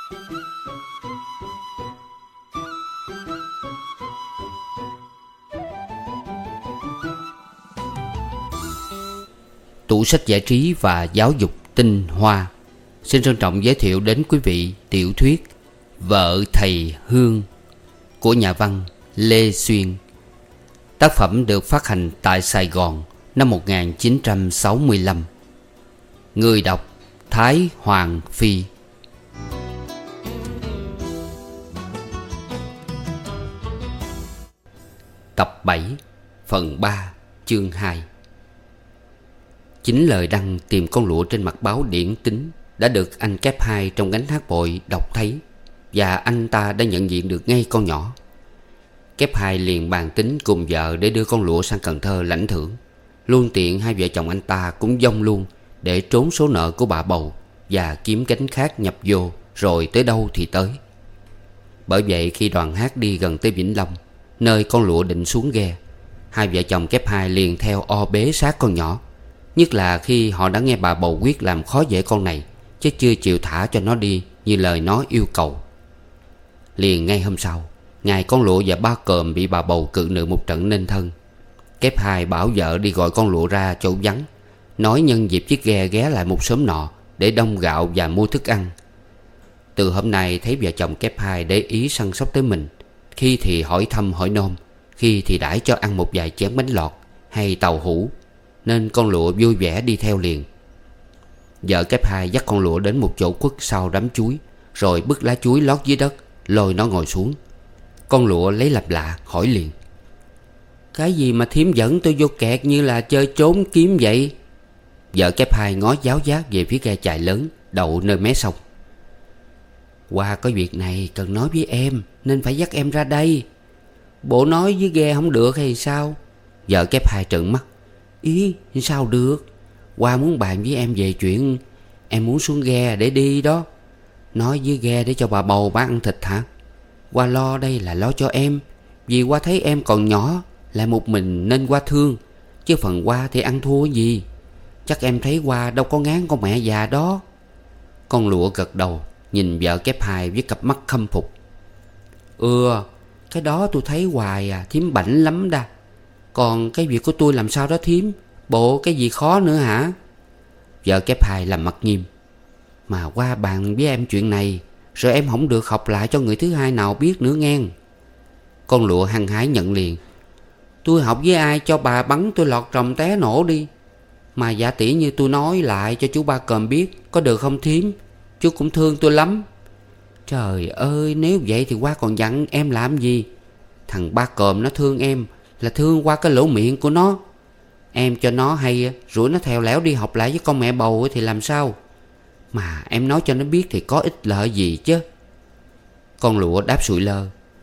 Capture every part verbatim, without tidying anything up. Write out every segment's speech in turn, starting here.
Tủ sách giải trí và giáo dục tinh hoa xin trân trọng giới thiệu đến quý vị tiểu thuyết Vợ Thầy Hương của nhà văn Lê Xuyên. Tác phẩm được phát hành tại Sài Gòn năm một nghìn chín trăm sáu mươi lăm. Người đọc Thái Hoàng Phi. Tập bảy, phần ba, chương hai. Chính lời đăng tìm con lụa trên mặt báo Điển Tính đã được anh Kép Hai trong gánh hát bội đọc thấy, và anh ta đã nhận diện được ngay con nhỏ. Kép Hai liền bàn tính cùng vợ để đưa con lụa sang Cần Thơ lãnh thưởng. Luôn tiện hai vợ chồng anh ta cũng dông luôn để trốn số nợ của bà bầu và kiếm cánh khác nhập vô, rồi tới đâu thì tới. Bởi vậy khi đoàn hát đi gần tới Vĩnh Long, nơi con lụa định xuống ghe, hai vợ chồng Kép Hai liền theo o bế sát con nhỏ. Nhất là khi họ đã nghe bà bầu quyết làm khó dễ con này, chứ chưa chịu thả cho nó đi như lời nó yêu cầu. Liền ngay hôm sau, ngày con lụa và ba còm bị bà bầu cự nữ một trận nên thân, Kép Hai bảo vợ đi gọi con lụa ra chỗ vắng, nói nhân dịp chiếc ghe ghé lại một xóm nọ để đông gạo và mua thức ăn. Từ hôm nay thấy vợ chồng Kép Hai để ý săn sóc tới mình, khi thì hỏi thăm hỏi nôm, khi thì đãi cho ăn một vài chén bánh lọt hay tàu hũ, nên con lụa vui vẻ đi theo liền. Vợ Kép Hai dắt con lụa đến một chỗ khuất sau đám chuối, rồi bứt lá chuối lót dưới đất, lôi nó ngồi xuống. Con lụa lấy làm lạ hỏi liền: "Cái gì mà thím dẫn tôi vô kẹt như là chơi trốn kiếm vậy?" Vợ Kép Hai ngó giáo giác về phía ghe chài lớn đậu nơi mé sông. "Qua có việc này cần nói với em, nên phải dắt em ra đây. Bộ nói với ghe không được hay sao?" Vợ Kép Hai trợn mắt: "Ý sao được? Qua muốn bàn với em về chuyện em muốn xuống ghe để đi đó. Nói với ghe để cho bà bầu bà ăn thịt hả? Qua lo đây là lo cho em, vì qua thấy em còn nhỏ, lại một mình nên qua thương, chứ phần qua thì ăn thua gì. Chắc em thấy qua đâu có ngán con mẹ già đó." Con lụa gật đầu, nhìn vợ Kép Hai với cặp mắt khâm phục. "Ừ, cái đó tôi thấy hoài à, thím bảnh lắm đa. Còn cái việc của tôi làm sao đó thím? Bộ cái gì khó nữa hả?" Vợ Kép Hai làm mặt nghiêm: "Mà qua bàn với em chuyện này, rồi em không được học lại cho người thứ hai nào biết nữa nghe." Con lụa hăng hái nhận liền: "Tôi học với ai cho bà bắn tôi lọt trồng té nổ đi. Mà giả tỷ như tôi nói lại cho chú Ba Còm biết, có được không thím? Chú cũng thương tôi lắm." "Trời ơi, nếu vậy thì qua còn dặn em làm gì? Thằng Ba Còm nó thương em là thương qua cái lỗ miệng của nó. Em cho nó hay rủi nó theo lẽo đi học lại với con mẹ bầu thì làm sao? Mà em nói cho nó biết thì có ích lợi gì chứ?" Con lụa đáp sụi lơ: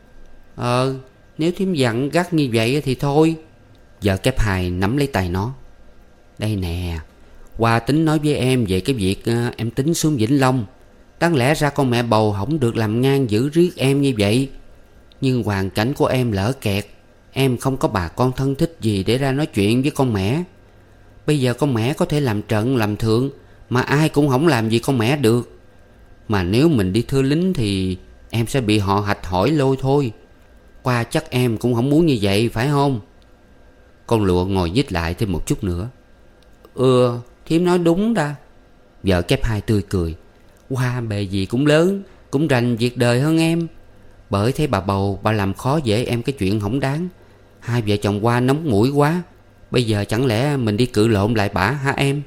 Ờ nếu thím dặn gắt như vậy thì thôi." Vợ Kép Hai nắm lấy tay nó: "Đây nè, qua tính nói với em về cái việc uh, em tính xuống Vĩnh Long. Đáng lẽ ra con mẹ bầu không được làm ngang giữ riết em như vậy, nhưng hoàn cảnh của em lỡ kẹt, em không có bà con thân thích gì để ra nói chuyện với con mẹ. Bây giờ con mẹ có thể làm trận làm thượng, mà ai cũng không làm gì con mẹ được. Mà nếu mình đi thưa lính thì em sẽ bị họ hạch hỏi lôi thôi. Qua chắc em cũng không muốn như vậy phải không?" Con lụa ngồi nhích lại thêm một chút nữa: "Ừ, thím nói đúng đa." Vợ Kép Hai tươi cười: "Qua bề gì cũng lớn, cũng rành việc đời hơn em. Bởi thấy bà bầu bà làm khó dễ em cái chuyện không đáng. Hai vợ chồng qua nóng mũi quá, bây giờ chẳng lẽ mình đi cự lộn lại bả hả em?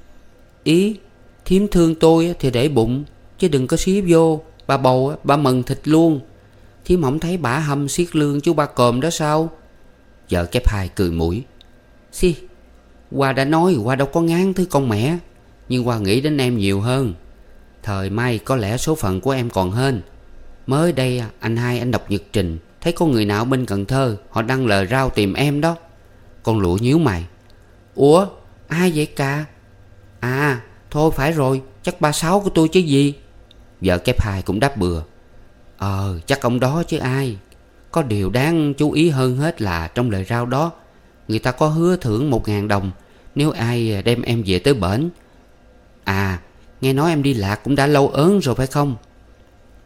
Ý thím thương tôi thì để bụng, chứ đừng có xí vô. Bà bầu bà mần thịt luôn. Thím không thấy bả hâm xiết lương chú Ba Còm đó sao?" Vợ Kép Hai cười mũi: "Xì, qua đã nói qua đâu có ngán thứ con mẹ, nhưng qua nghĩ đến em nhiều hơn. Thời may có lẽ số phận của em còn hên. Mới đây anh hai anh đọc nhật trình, thấy có người nào bên Cần Thơ họ đăng lời rao tìm em đó." Con lụa nhíu mày: "Ủa ai vậy ca?" "À thôi phải rồi, chắc ba sáu của tôi chứ gì." Vợ Kép Hai cũng đáp bừa: "Ờ chắc ông đó chứ ai. Có điều đáng chú ý hơn hết là trong lời rao đó, người ta có hứa thưởng một ngàn đồng nếu ai đem em về tới bển. À nghe nói em đi lạc cũng đã lâu ớn rồi phải không?"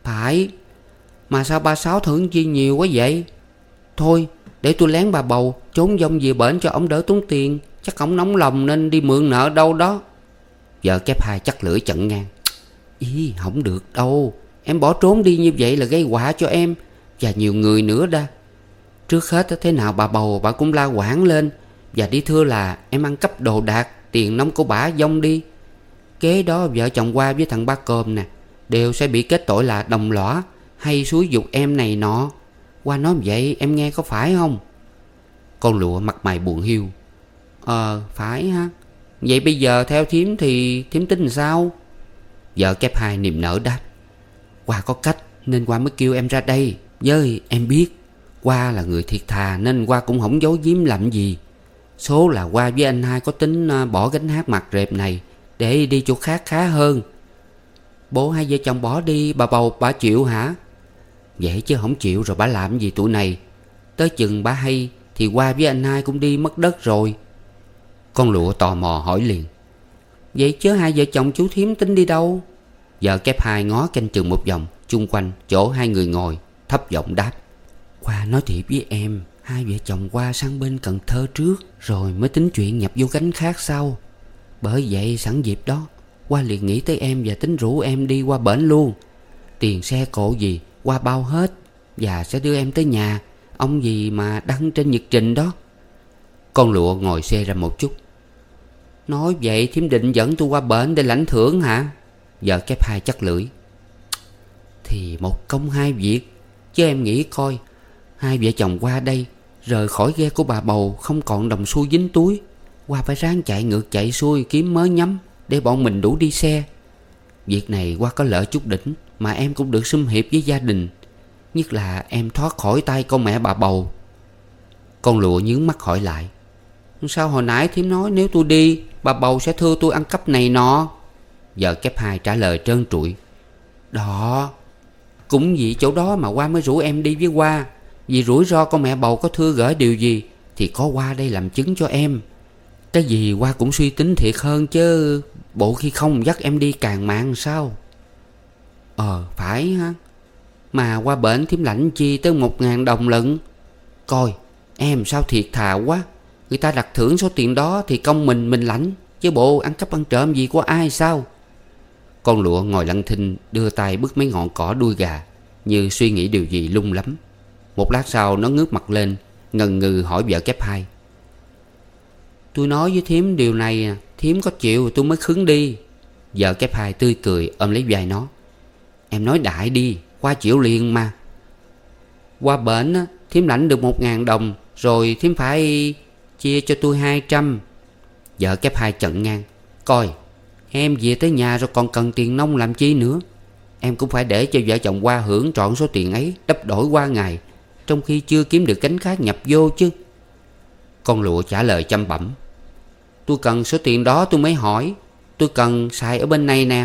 Phải. Mà sao ba Sáu thưởng chi nhiều quá vậy? Thôi để tôi lén bà bầu trốn vong về bển cho ổng đỡ tốn tiền. Chắc ổng nóng lòng nên đi mượn nợ đâu đó. Vợ kép hai chắc lưỡi chặn ngang. Ý không được đâu. Em bỏ trốn đi như vậy là gây họa cho em và nhiều người nữa đa. Trước hết thế nào bà bầu bà cũng la quảng lên và đi thưa là em ăn cắp đồ đạc, tiền nông của bả vong đi. Kế đó vợ chồng Qua với thằng Ba Cơm nè đều sẽ bị kết tội là đồng lõa hay xúi giục em này nọ. Qua nói vậy em nghe có phải không? Con lụa mặt mày buồn hiu. Ờ phải ha. Vậy bây giờ theo thím thì thím tính làm sao? Vợ kép hai niềm nở đáp. Qua có cách nên Qua mới kêu em ra đây. Với em biết Qua là người thiệt thà nên Qua cũng không giấu giếm làm gì. Số là Qua với anh hai có tính bỏ gánh hát mặt rệp này để đi chỗ khác khá hơn. Bố hai vợ chồng bỏ đi bà bầu bà chịu hả? Vậy chứ không chịu rồi bà làm gì tụi này? Tới chừng bà hay thì Qua với anh hai cũng đi mất đất rồi. Con lụa tò mò hỏi liền. Vậy chứ hai vợ chồng chú thím tính đi đâu? Vợ kép hai ngó canh chừng một vòng chung quanh chỗ hai người ngồi, thấp giọng đáp. Qua nói thiệt với em, hai vợ chồng Qua sang bên Cần Thơ trước rồi mới tính chuyện nhập vô gánh khác sau. Bởi vậy sẵn dịp đó Qua liền nghĩ tới em và tính rủ em đi qua bển luôn. Tiền xe cộ gì Qua bao hết và sẽ đưa em tới nhà ông gì mà đăng trên nhật trình đó. Con lụa ngồi xe ra một chút. Nói vậy thím định dẫn tôi qua bển để lãnh thưởng hả? Vợ kép hai chắc lưỡi. Thì một công hai việc. Chứ em nghĩ coi, hai vợ chồng qua đây rời khỏi ghe của bà bầu không còn đồng xu dính túi. Qua phải ráng chạy ngược chạy xuôi kiếm mớ nhắm để bọn mình đủ đi xe. Việc này Qua có lợi chút đỉnh mà em cũng được sum hiệp với gia đình. Nhất là em thoát khỏi tay con mẹ bà bầu. Con lụa nhướng mắt hỏi lại. Sao hồi nãy thím nói nếu tôi đi bà bầu sẽ thưa tôi ăn cắp này nọ? Vợ kép hai trả lời trơn trụi. Đó, cũng vì chỗ đó mà Qua mới rủ em đi với Qua. Vì rủi ro con mẹ bầu có thưa gửi điều gì thì có Qua đây làm chứng cho em. Cái gì Qua cũng suy tính thiệt hơn chứ bộ khi không dắt em đi càng mạng sao? Ờ phải ha. Mà qua bển thím lãnh chi tới một ngàn đồng lận. Coi em sao thiệt thà quá. Người ta đặt thưởng số tiền đó thì công mình mình lãnh, chứ bộ ăn cắp ăn trộm gì của ai sao? Con lụa ngồi lặng thinh đưa tay bứt mấy ngọn cỏ đuôi gà, như suy nghĩ điều gì lung lắm. Một lát sau nó ngước mặt lên, ngần ngừ hỏi vợ kép hai. Tôi nói với thím điều này, thím có chịu tôi mới khứng đi. Vợ kép hai tươi cười ôm lấy vai nó. Em nói đại đi, Qua chịu liền mà. Qua bển thím lãnh được một ngàn đồng, rồi thím phải chia cho tôi hai trăm. Vợ kép hai chận ngang. Coi, em về tới nhà rồi còn cần tiền nông làm chi nữa. Em cũng phải để cho vợ chồng Qua hưởng trọn số tiền ấy, đắp đổi qua ngày, trong khi chưa kiếm được cánh khác nhập vô chứ. Con lụa trả lời chăm bẩm. Tôi cần số tiền đó tôi mới hỏi. Tôi cần xài ở bên này nè.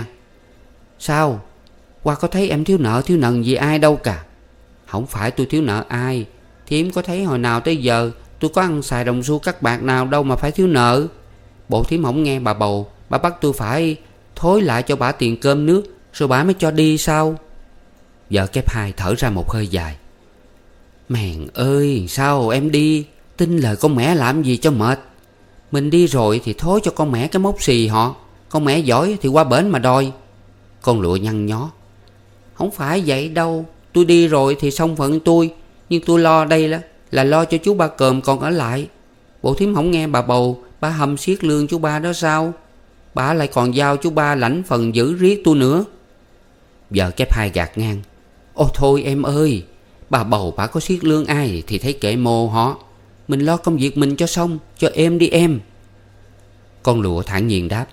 Sao? Qua có thấy em thiếu nợ thiếu nần gì ai đâu cả. Không phải tôi thiếu nợ ai. Thím có thấy hồi nào tới giờ tôi có ăn xài đồng xu cắt bạc nào đâu mà phải thiếu nợ. Bộ thím không nghe bà bầu, bà bắt tôi phải thối lại cho bà tiền cơm nước, rồi bà mới cho đi sao? Vợ kép hai thở ra một hơi dài. Mèn ơi, sao em đi tin lời con mẹ làm gì cho mệt. Mình đi rồi thì thối cho con mẹ cái mốc xì họ. Con mẹ giỏi thì qua bển mà đòi. Con lụa nhăn nhó. Không phải vậy đâu. Tôi đi rồi thì xong phận tôi. Nhưng tôi lo đây là, là lo cho chú Ba Cơm còn ở lại. Bộ thím không nghe bà bầu, bà hầm siết lương chú Ba đó sao? Bà lại còn giao chú Ba lãnh phần giữ riết tôi nữa. Vợ kép hai gạt ngang. Ôi thôi em ơi, bà bầu bà có siết lương ai thì thấy kệ mồ họ. Mình lo công việc mình cho xong, cho em đi em. Con lụa thản nhiên đáp.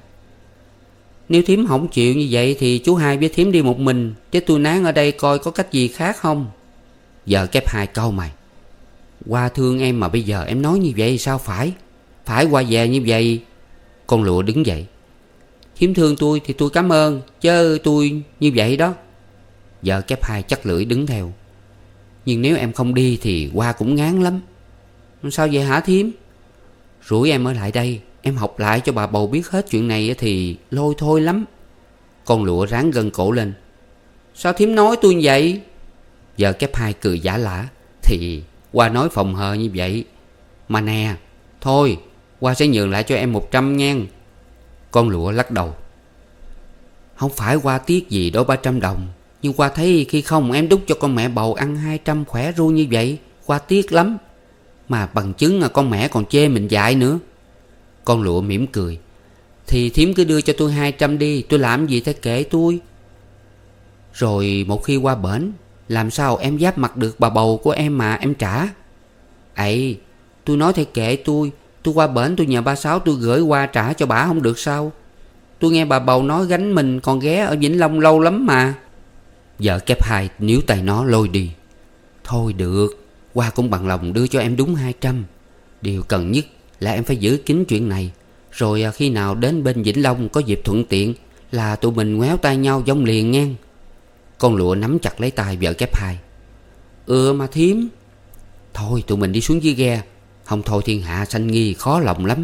Nếu thím không chịu như vậy thì chú hai với thím đi một mình, chứ tôi nán ở đây coi có cách gì khác không. Vợ kép hai cau mày. Qua thương em mà bây giờ em nói như vậy sao phải? Phải qua về như vậy. Con lụa đứng dậy. Thím thương tôi thì tôi cảm ơn, chứ tôi như vậy đó. Vợ kép hai chắc lưỡi đứng theo. Nhưng nếu em không đi thì Qua cũng ngán lắm. Sao vậy hả thím? Rủi em ở lại đây, em học lại cho bà bầu biết hết chuyện này thì lôi thôi lắm. Con lụa ráng gân cổ lên. Sao thím nói tôi như vậy? Vợ kép hai cười giả lả. Thì Hoa nói phòng hờ như vậy. Mà nè, thôi Hoa sẽ nhường lại cho em một trăm ngàn. Con lụa lắc đầu. Không phải Hoa tiếc gì đó ba trăm đồng, nhưng Hoa thấy khi không em đút cho con mẹ bầu ăn hai trăm khỏe ru như vậy, Hoa tiếc lắm. Mà bằng chứng là con mẹ còn chê mình dại nữa. Con lụa mỉm cười. Thì thím cứ đưa cho tôi hai trăm đi, tôi làm gì thế kệ tôi. Rồi một khi Hoa bển, làm sao em giáp mặt được bà bầu của em mà em trả? Ấy, tôi nói thế kệ tôi. Tôi qua bển tôi nhờ ba Sáu tôi gửi qua trả cho bả không được sao? Tôi nghe bà bầu nói gánh mình còn ghé ở Vĩnh Long lâu lắm mà. Vợ kép hai níu tay nó lôi đi. Thôi được, Hoa cũng bằng lòng đưa cho em đúng hai trăm. Điều cần nhất là em phải giữ kín chuyện này. Rồi khi nào đến bên Vĩnh Long có dịp thuận tiện là tụi mình ngoéo tay nhau vong liền nghe. Con lụa nắm chặt lấy tay vợ kép hai. Ừ mà thím. Thôi tụi mình đi xuống dưới ghe, không thôi thiên hạ sanh nghi khó lòng lắm.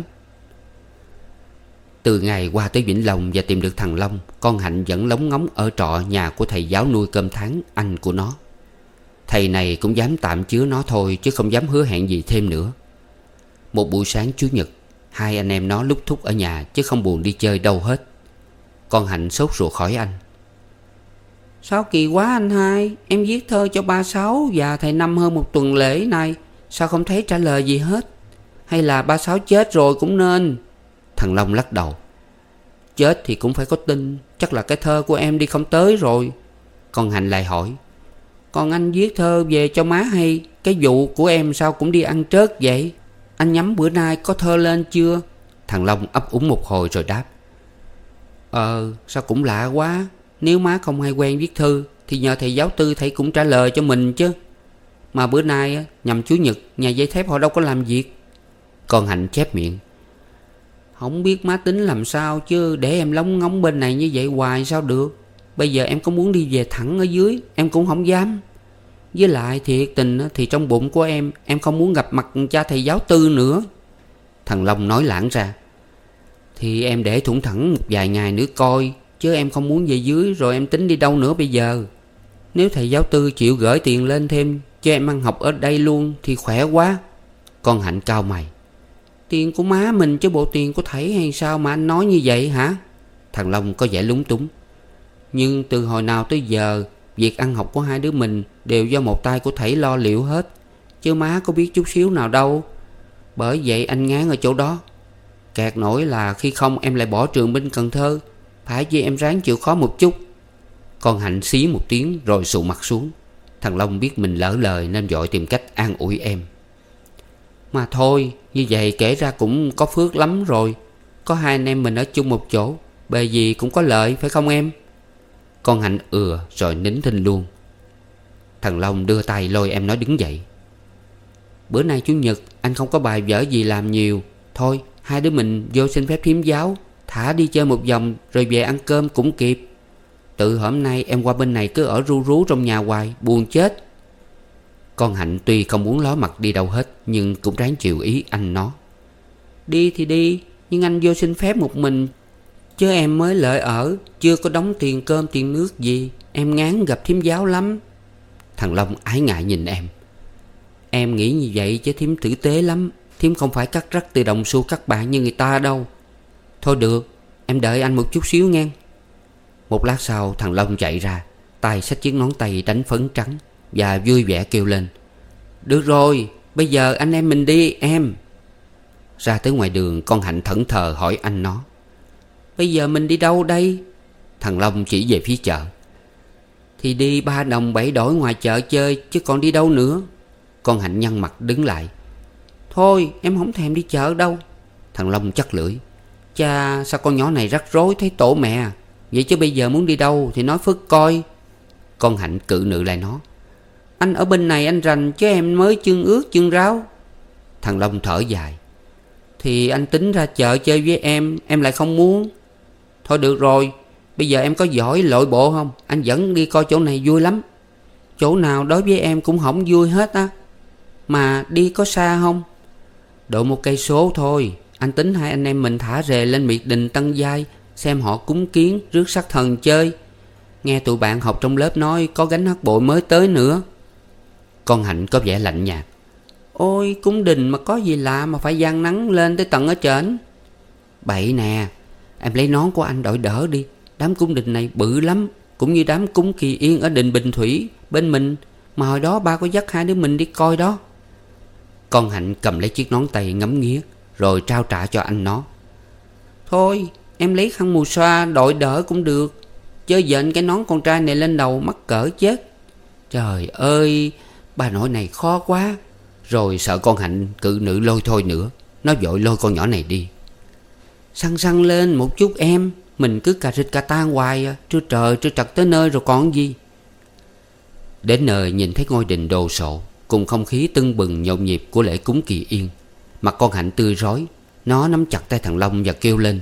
Từ ngày qua tới Vĩnh Long và tìm được thằng Long, con Hạnh vẫn lóng ngóng ở trọ nhà của thầy giáo nuôi cơm tháng, anh của nó. Thầy này cũng dám tạm chứa nó thôi, chứ không dám hứa hẹn gì thêm nữa. Một buổi sáng Chủ nhật, hai anh em nó lúc thúc ở nhà, chứ không buồn đi chơi đâu hết. Con Hạnh sốt ruột hỏi anh. Sao kỳ quá anh hai, em viết thơ cho ba Sáu và thầy Năm hơn một tuần lễ nay, sao không thấy trả lời gì hết? Hay là ba Sáu chết rồi cũng nên? Thằng Long lắc đầu. Chết thì cũng phải có tin, chắc là cái thơ của em đi không tới rồi. Con Hạnh lại hỏi. Còn anh viết thơ về cho má hay, cái vụ của em sao cũng đi ăn trớt vậy? Anh nhắm bữa nay có thơ lên chưa? Thằng Long ấp úng một hồi rồi đáp. Ờ, sao cũng lạ quá. Nếu má không hay quen viết thư thì nhờ thầy giáo Tư thầy cũng trả lời cho mình chứ. Mà bữa nay nhằm Chủ nhật, nhà giấy thép họ đâu có làm việc. Con Hạnh chép miệng. Không biết má tính làm sao chứ để em lóng ngóng bên này như vậy hoài sao được. Bây giờ em có muốn đi về thẳng ở dưới em cũng không dám. Với lại thiệt tình thì trong bụng của em, em không muốn gặp mặt cha thầy giáo Tư nữa. Thằng Long nói lãng ra. Thì em để thủng thẳng một vài ngày nữa coi, chứ em không muốn về dưới rồi em tính đi đâu nữa bây giờ. Nếu thầy giáo Tư chịu gửi tiền lên thêm cho em ăn học ở đây luôn thì khỏe quá. Con Hạnh cau mày. Tiền của má mình chứ bộ tiền của thầy hay sao mà anh nói như vậy hả? Thằng Long có vẻ lúng túng. Nhưng từ hồi nào tới giờ, việc ăn học của hai đứa mình đều do một tay của thầy lo liệu hết, chứ má có biết chút xíu nào đâu. Bởi vậy anh ngán ở chỗ đó. Kẹt nổi là khi không em lại bỏ trường bên Cần Thơ. Phải chi em ráng chịu khó một chút. Con Hạnh xí một tiếng rồi sụ mặt xuống. Thằng Long biết mình lỡ lời nên vội tìm cách an ủi em. Mà thôi, như vậy kể ra cũng có phước lắm rồi. Có hai anh em mình ở chung một chỗ, bề gì cũng có lợi phải không em? Con Hạnh ừa rồi nín thinh luôn. Thằng Long đưa tay lôi em nó đứng dậy. Bữa nay Chủ nhật anh không có bài vở gì làm nhiều. Thôi hai đứa mình vô xin phép thím giáo, thả đi chơi một vòng rồi về ăn cơm cũng kịp. Từ hôm nay em qua bên này cứ ở ru rú trong nhà hoài, buồn chết. Con Hạnh tuy không muốn ló mặt đi đâu hết, nhưng cũng ráng chịu ý anh nó. Đi thì đi, nhưng anh vô xin phép một mình, chứ em mới lợi ở, chưa có đóng tiền cơm tiền nước gì. Em ngán gặp thím giáo lắm. Thằng Long ái ngại nhìn em. Em nghĩ như vậy chứ thím tử tế lắm. Thím không phải cắt rắc từ đồng xu các bạn như người ta đâu. Thôi được, em đợi anh một chút xíu nghe. Một lát sau thằng Long chạy ra, tay xách chiếc nón tay đánh phấn trắng, và vui vẻ kêu lên. Được rồi, bây giờ anh em mình đi em. Ra tới ngoài đường, con Hạnh thẫn thờ hỏi anh nó. Bây giờ mình đi đâu đây? Thằng Long chỉ về phía chợ. Thì đi ba đồng bảy đổi ngoài chợ chơi, chứ còn đi đâu nữa. Con Hạnh nhăn mặt đứng lại. Thôi em không thèm đi chợ đâu. Thằng Long chắc lưỡi. Chà, sao con nhỏ này rắc rối thấy tổ mẹ. Vậy chứ bây giờ muốn đi đâu thì nói phức coi. Con Hạnh cự nữ lại nó. Anh ở bên này anh rành, chứ em mới chân ướt chân ráo. Thằng Long thở dài. Thì anh tính ra chợ chơi với em, em lại không muốn. Thôi được rồi, bây giờ em có giỏi lội bộ không? Anh dẫn đi coi chỗ này vui lắm. Chỗ nào đối với em cũng không vui hết á. Mà đi có xa không? Độ một cây số thôi. Anh tính hai anh em mình thả rề lên miệt đình Tân Giai, xem họ cúng kiến rước sắc thần chơi. Nghe tụi bạn học trong lớp nói có gánh hát bội mới tới nữa. Con Hạnh có vẻ lạnh nhạt. Ôi, cung đình mà có gì lạ mà phải giăng nắng lên tới tận ở trển. Bậy nè, em lấy nón của anh đội đỡ đi. Đám cung đình này bự lắm, cũng như đám cúng Kỳ Yên ở đình Bình Thủy bên mình. Mà hồi đó ba có dắt hai đứa mình đi coi đó. Con Hạnh cầm lấy chiếc nón tây ngắm nghía, rồi trao trả cho anh nó. Thôi em lấy khăn mùi xoa đội đỡ cũng được. Chớ dện cái nón con trai này lên đầu mắc cỡ chết. Trời ơi, bà nội này khó quá. Rồi sợ con Hạnh cự nữ lôi thôi nữa, nó vội lôi con nhỏ này đi. Săn săn lên một chút em. Mình cứ cà rịch cà tan hoài à. Trưa trời trưa trật tới nơi rồi còn gì. Đến nơi nhìn thấy ngôi đình đồ sộ cùng không khí tưng bừng nhộn nhịp của lễ cúng Kỳ Yên, mặt con Hạnh tươi rói. Nó nắm chặt tay thằng Long và kêu lên.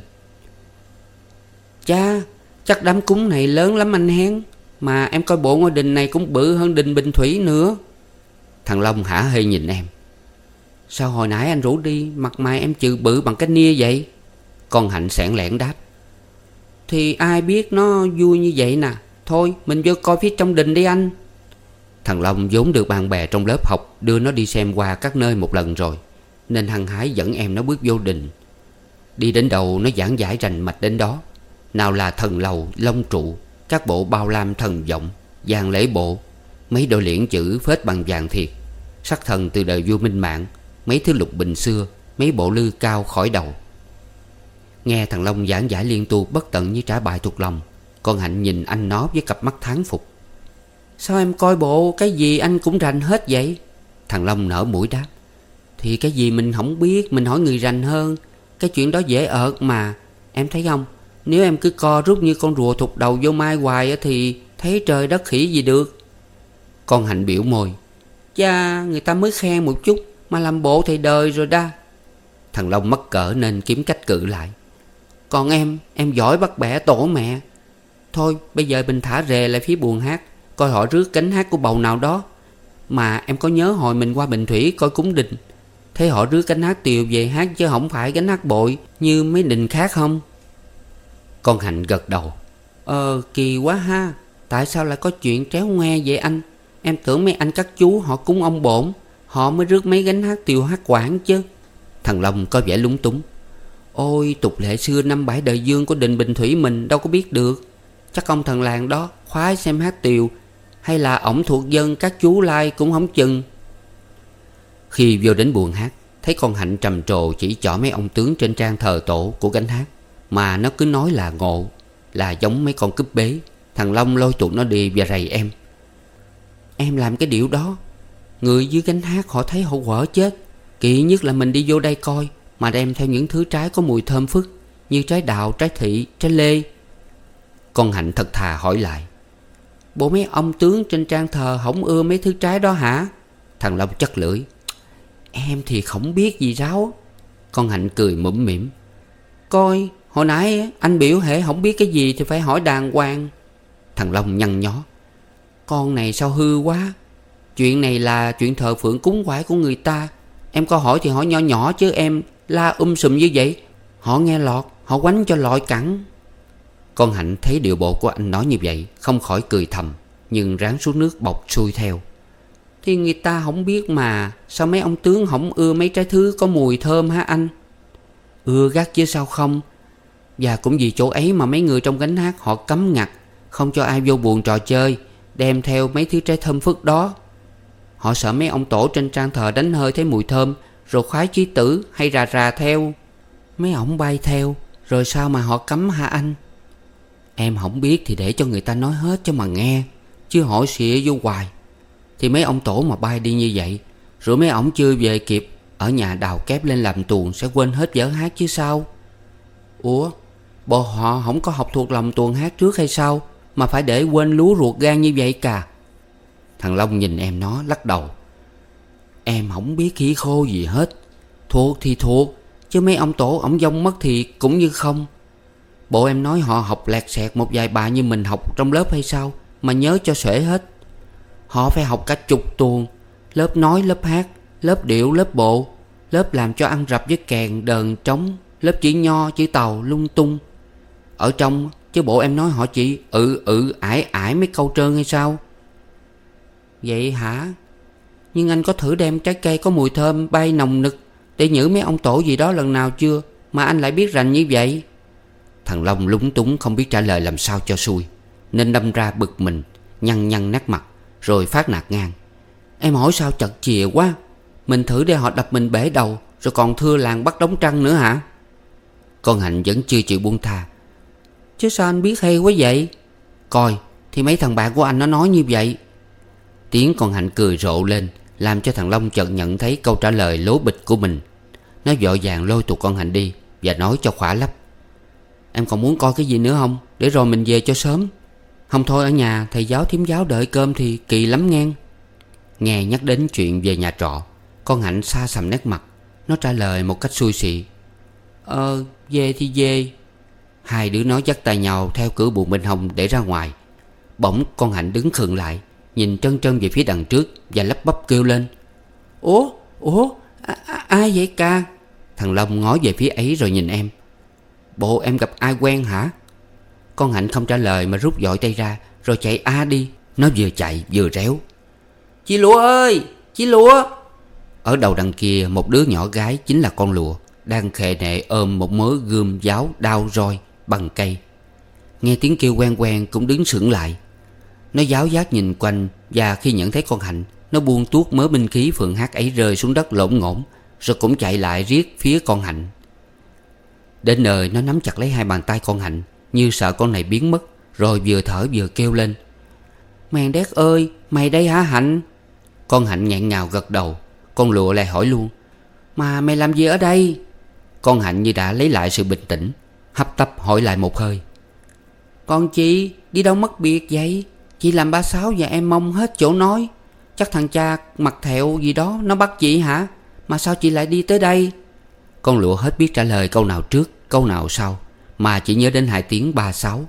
Cha, chắc đám cúng này lớn lắm anh hen. Mà em coi bộ ngôi đình này cũng bự hơn đình Bình Thủy nữa. Thằng Long hả hê nhìn em. Sao hồi nãy anh rủ đi mặt mày em chừ bự bằng cái nia vậy? Con Hạnh xẻn lẻn đáp. Thì ai biết nó vui như vậy nè. Thôi mình vô coi phía trong đình đi anh. Thằng Long vốn được bạn bè trong lớp học đưa nó đi xem qua các nơi một lần rồi, nên hăng hái dẫn em nó bước vô đình. Đi đến đầu nó giảng giải rành mạch đến đó. Nào là thần lầu, long trụ, các bộ bao lam thần vọng, vàng lễ bộ, mấy đội liễn chữ phết bằng vàng thiệt, sắc thần từ đời vua Minh Mạng, mấy thứ lục bình xưa, mấy bộ lư cao khỏi đầu. Nghe thằng Long giảng giải liên tục bất tận như trả bài thuộc lòng, con Hạnh nhìn anh nó với cặp mắt thán phục. Sao em coi bộ cái gì anh cũng rành hết vậy? Thằng Long nở mũi đáp. Thì cái gì mình không biết mình hỏi người rành hơn. Cái chuyện đó dễ ợt mà. Em thấy không, nếu em cứ co rút như con rùa thụt đầu vô mai hoài thì thấy trời đất khỉ gì được. Con Hạnh biểu môi. Cha, người ta mới khen một chút mà làm bộ thầy đời rồi đa. Thằng Long mắc cỡ nên kiếm cách cự lại. Còn em, em giỏi bắt bẻ tổ mẹ. Thôi bây giờ mình thả rề lại phía buồng hát, coi họ rước cánh hát của bầu nào đó. Mà em có nhớ hồi mình qua Bình Thủy coi cúng đình, thấy họ rước cánh hát tiều về hát chứ không phải cánh hát bội như mấy đình khác không? Con Hạnh gật đầu. Ờ kỳ quá ha. Tại sao lại có chuyện tréo ngoe vậy anh? Em tưởng mấy anh các chú họ cúng ông bổn, họ mới rước mấy gánh hát tiều hát quảng chứ. Thằng Long có vẻ lúng túng. Ôi tục lệ xưa năm bảy đời dương của đình Bình Thủy mình đâu có biết được. Chắc ông thần làng đó khoái xem hát tiều, hay là ổng thuộc dân các chú lai cũng không chừng. Khi vô đến buồng hát, thấy con Hạnh trầm trồ chỉ trỏ mấy ông tướng trên trang thờ tổ của gánh hát, mà nó cứ nói là ngộ, là giống mấy con cúp bế. Thằng Long lôi tụi nó đi và rầy em. Em làm cái điệu đó, người dưới gánh hát họ thấy họ quở chết. Kỵ nhất là mình đi vô đây coi mà đem theo những thứ trái có mùi thơm phức, như trái đào, trái thị, trái lê. Con Hạnh thật thà hỏi lại. Bộ mấy ông tướng trên trang thờ không ưa mấy thứ trái đó hả? Thằng Long chắt lưỡi. Em thì không biết gì ráo. Con Hạnh cười mũm mỉm. Coi hồi nãy anh biểu hệ không biết cái gì thì phải hỏi đàng hoàng. Thằng Long nhăn nhó. Con này sao hư quá. Chuyện này là chuyện thờ phượng cúng quải của người ta. Em có hỏi thì hỏi nhỏ nhỏ chứ em la um sùm như vậy, họ nghe lọt, họ quánh cho lọi cẳng. Con Hạnh thấy điệu bộ của anh nói như vậy, không khỏi cười thầm, nhưng ráng xuống nước bọc xuôi theo. Thì người ta không biết mà. Sao mấy ông tướng không ưa mấy trái thứ có mùi thơm hả anh? Ưa gắt chứ sao không. Và cũng vì chỗ ấy mà mấy người trong gánh hát họ cấm ngặt, không cho ai vô buồng trò chơi đem theo mấy thứ trái thơm phức đó. Họ sợ mấy ông tổ trên trang thờ đánh hơi thấy mùi thơm rồi khoái chí tử hay rà rà theo. Mấy ổng bay theo rồi sao mà họ cấm hả anh? Em không biết thì để cho người ta nói hết cho mà nghe, chứ hỏi xịa vô hoài. Thì mấy ông tổ mà bay đi như vậy, rồi mấy ổng chưa về kịp, ở nhà đào kép lên làm tuồng sẽ quên hết vở hát chứ sao. Ủa, bộ họ không có học thuộc lòng tuồng hát trước hay sao mà phải để quên lú ruột gan như vậy cả? Thằng Long nhìn em nó lắc đầu. Em không biết khỉ khô gì hết. Thuộc thì thuộc, chứ mấy ông tổ ổng vong mất thì cũng như không. Bộ em nói họ học lẹt xẹt một vài bài như mình học trong lớp hay sao mà nhớ cho xuể hết. Họ phải học cả chục tuồng, lớp nói, lớp hát, lớp điệu, lớp bộ, lớp làm cho ăn rập với kèn, đờn, trống, lớp chữ nho, chữ tàu lung tung. Ở trong Chứ bộ em nói họ chỉ ừ ừ ải ải mấy câu trơn hay sao? Vậy hả? Nhưng anh có thử đem trái cây có mùi thơm bay nồng nực để nhử mấy ông tổ gì đó lần nào chưa mà anh lại biết rành như vậy? Thằng Long lúng túng không biết trả lời làm sao cho xuôi, nên đâm ra bực mình, nhăn nhăn nét mặt, rồi phát nạt ngang: Em hỏi sao chật chìa quá. Mình thử để họ đập mình bể đầu, rồi còn thưa làng bắt đóng trăng nữa hả? Con Hạnh vẫn chưa chịu buông tha: Chứ sao anh biết hay quá vậy? Coi thì mấy thằng bạn của anh nó nói như vậy. Tiếng con Hạnh cười rộ lên, làm cho thằng Long chợt nhận thấy câu trả lời lố bịch của mình. Nó vội vàng lôi tụi con Hạnh đi và nói cho khỏa lấp: Em còn muốn coi cái gì nữa không? Để rồi mình về cho sớm. Không thôi ở nhà thầy giáo thím giáo đợi cơm thì kỳ lắm ngang. Nghe nhắc đến chuyện về nhà trọ, con Hạnh xa sầm nét mặt. Nó trả lời một cách xui xị: Ờ về thì về. Hai đứa nó dắt tay nhau theo cửa buồng bên hông để ra ngoài. Bỗng con Hạnh đứng khựng lại, nhìn trân trân về phía đằng trước và lắp bắp kêu lên: Ủa Ủa à, à, ai vậy ca? Thằng Long ngó về phía ấy rồi nhìn em: Bộ em gặp ai quen hả? Con Hạnh không trả lời mà rút vội tay ra rồi chạy a đi. Nó vừa chạy vừa réo: Chị Lụa ơi! Chị Lụa! Ở đầu đằng kia một đứa nhỏ gái chính là con Lụa đang khề nệ ôm một mớ gươm giáo đao roi bằng cây. Nghe tiếng kêu quen quen cũng đứng sững lại. Nó giáo giác nhìn quanh, và khi nhận thấy con Hạnh, nó buông tuốt mớ binh khí phượng hát ấy rơi xuống đất lổn ngổn, rồi cũng chạy lại riết phía con Hạnh. Đến nơi nó nắm chặt lấy hai bàn tay con Hạnh, như sợ con này biến mất, rồi vừa thở vừa kêu lên: Mèn đét ơi, mày đây hả Hạnh? Con Hạnh nghẹn ngào gật đầu. Con Lụa lại hỏi luôn: Mà mày làm gì ở đây? Con Hạnh như đã lấy lại sự bình tĩnh, hấp tấp hỏi lại một hơi: Con chị đi đâu mất biệt vậy? Chị làm ba Sáu và em Mông hết chỗ nói. Chắc thằng cha mặt thẹo gì đó nó bắt chị hả? Mà sao chị lại đi tới đây? Con Lụa hết biết trả lời câu nào trước câu nào sau, mà chỉ nhớ đến hai tiếng ba Sáu.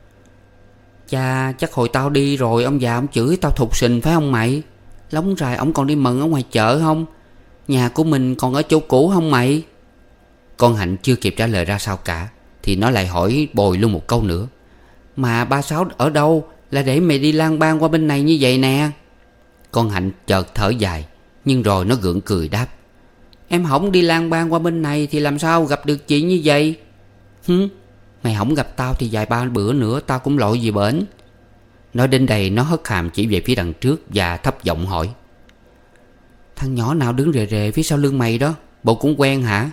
Cha chắc hồi tao đi rồi ông già ông chửi tao thục sình phải không mày? Lóng rài ông còn đi mần ở ngoài chợ không? Nhà của mình còn ở chỗ cũ không mày? Con Hạnh chưa kịp trả lời ra sao cả thì nó lại hỏi bồi luôn một câu nữa: Mà ba Sáu ở đâu là để mày đi lang bang qua bên này như vậy nè? Con Hạnh chợt thở dài, nhưng rồi nó gượng cười đáp: Em hổng đi lang bang qua bên này thì làm sao gặp được chị như vậy? Hứ, mày hổng gặp tao thì vài ba bữa nữa tao cũng lội về bển. Nói đến đây nó hất hàm chỉ về phía đằng trước và thấp giọng hỏi: Thằng nhỏ nào đứng rề rề phía sau lưng mày đó, bộ cũng quen hả?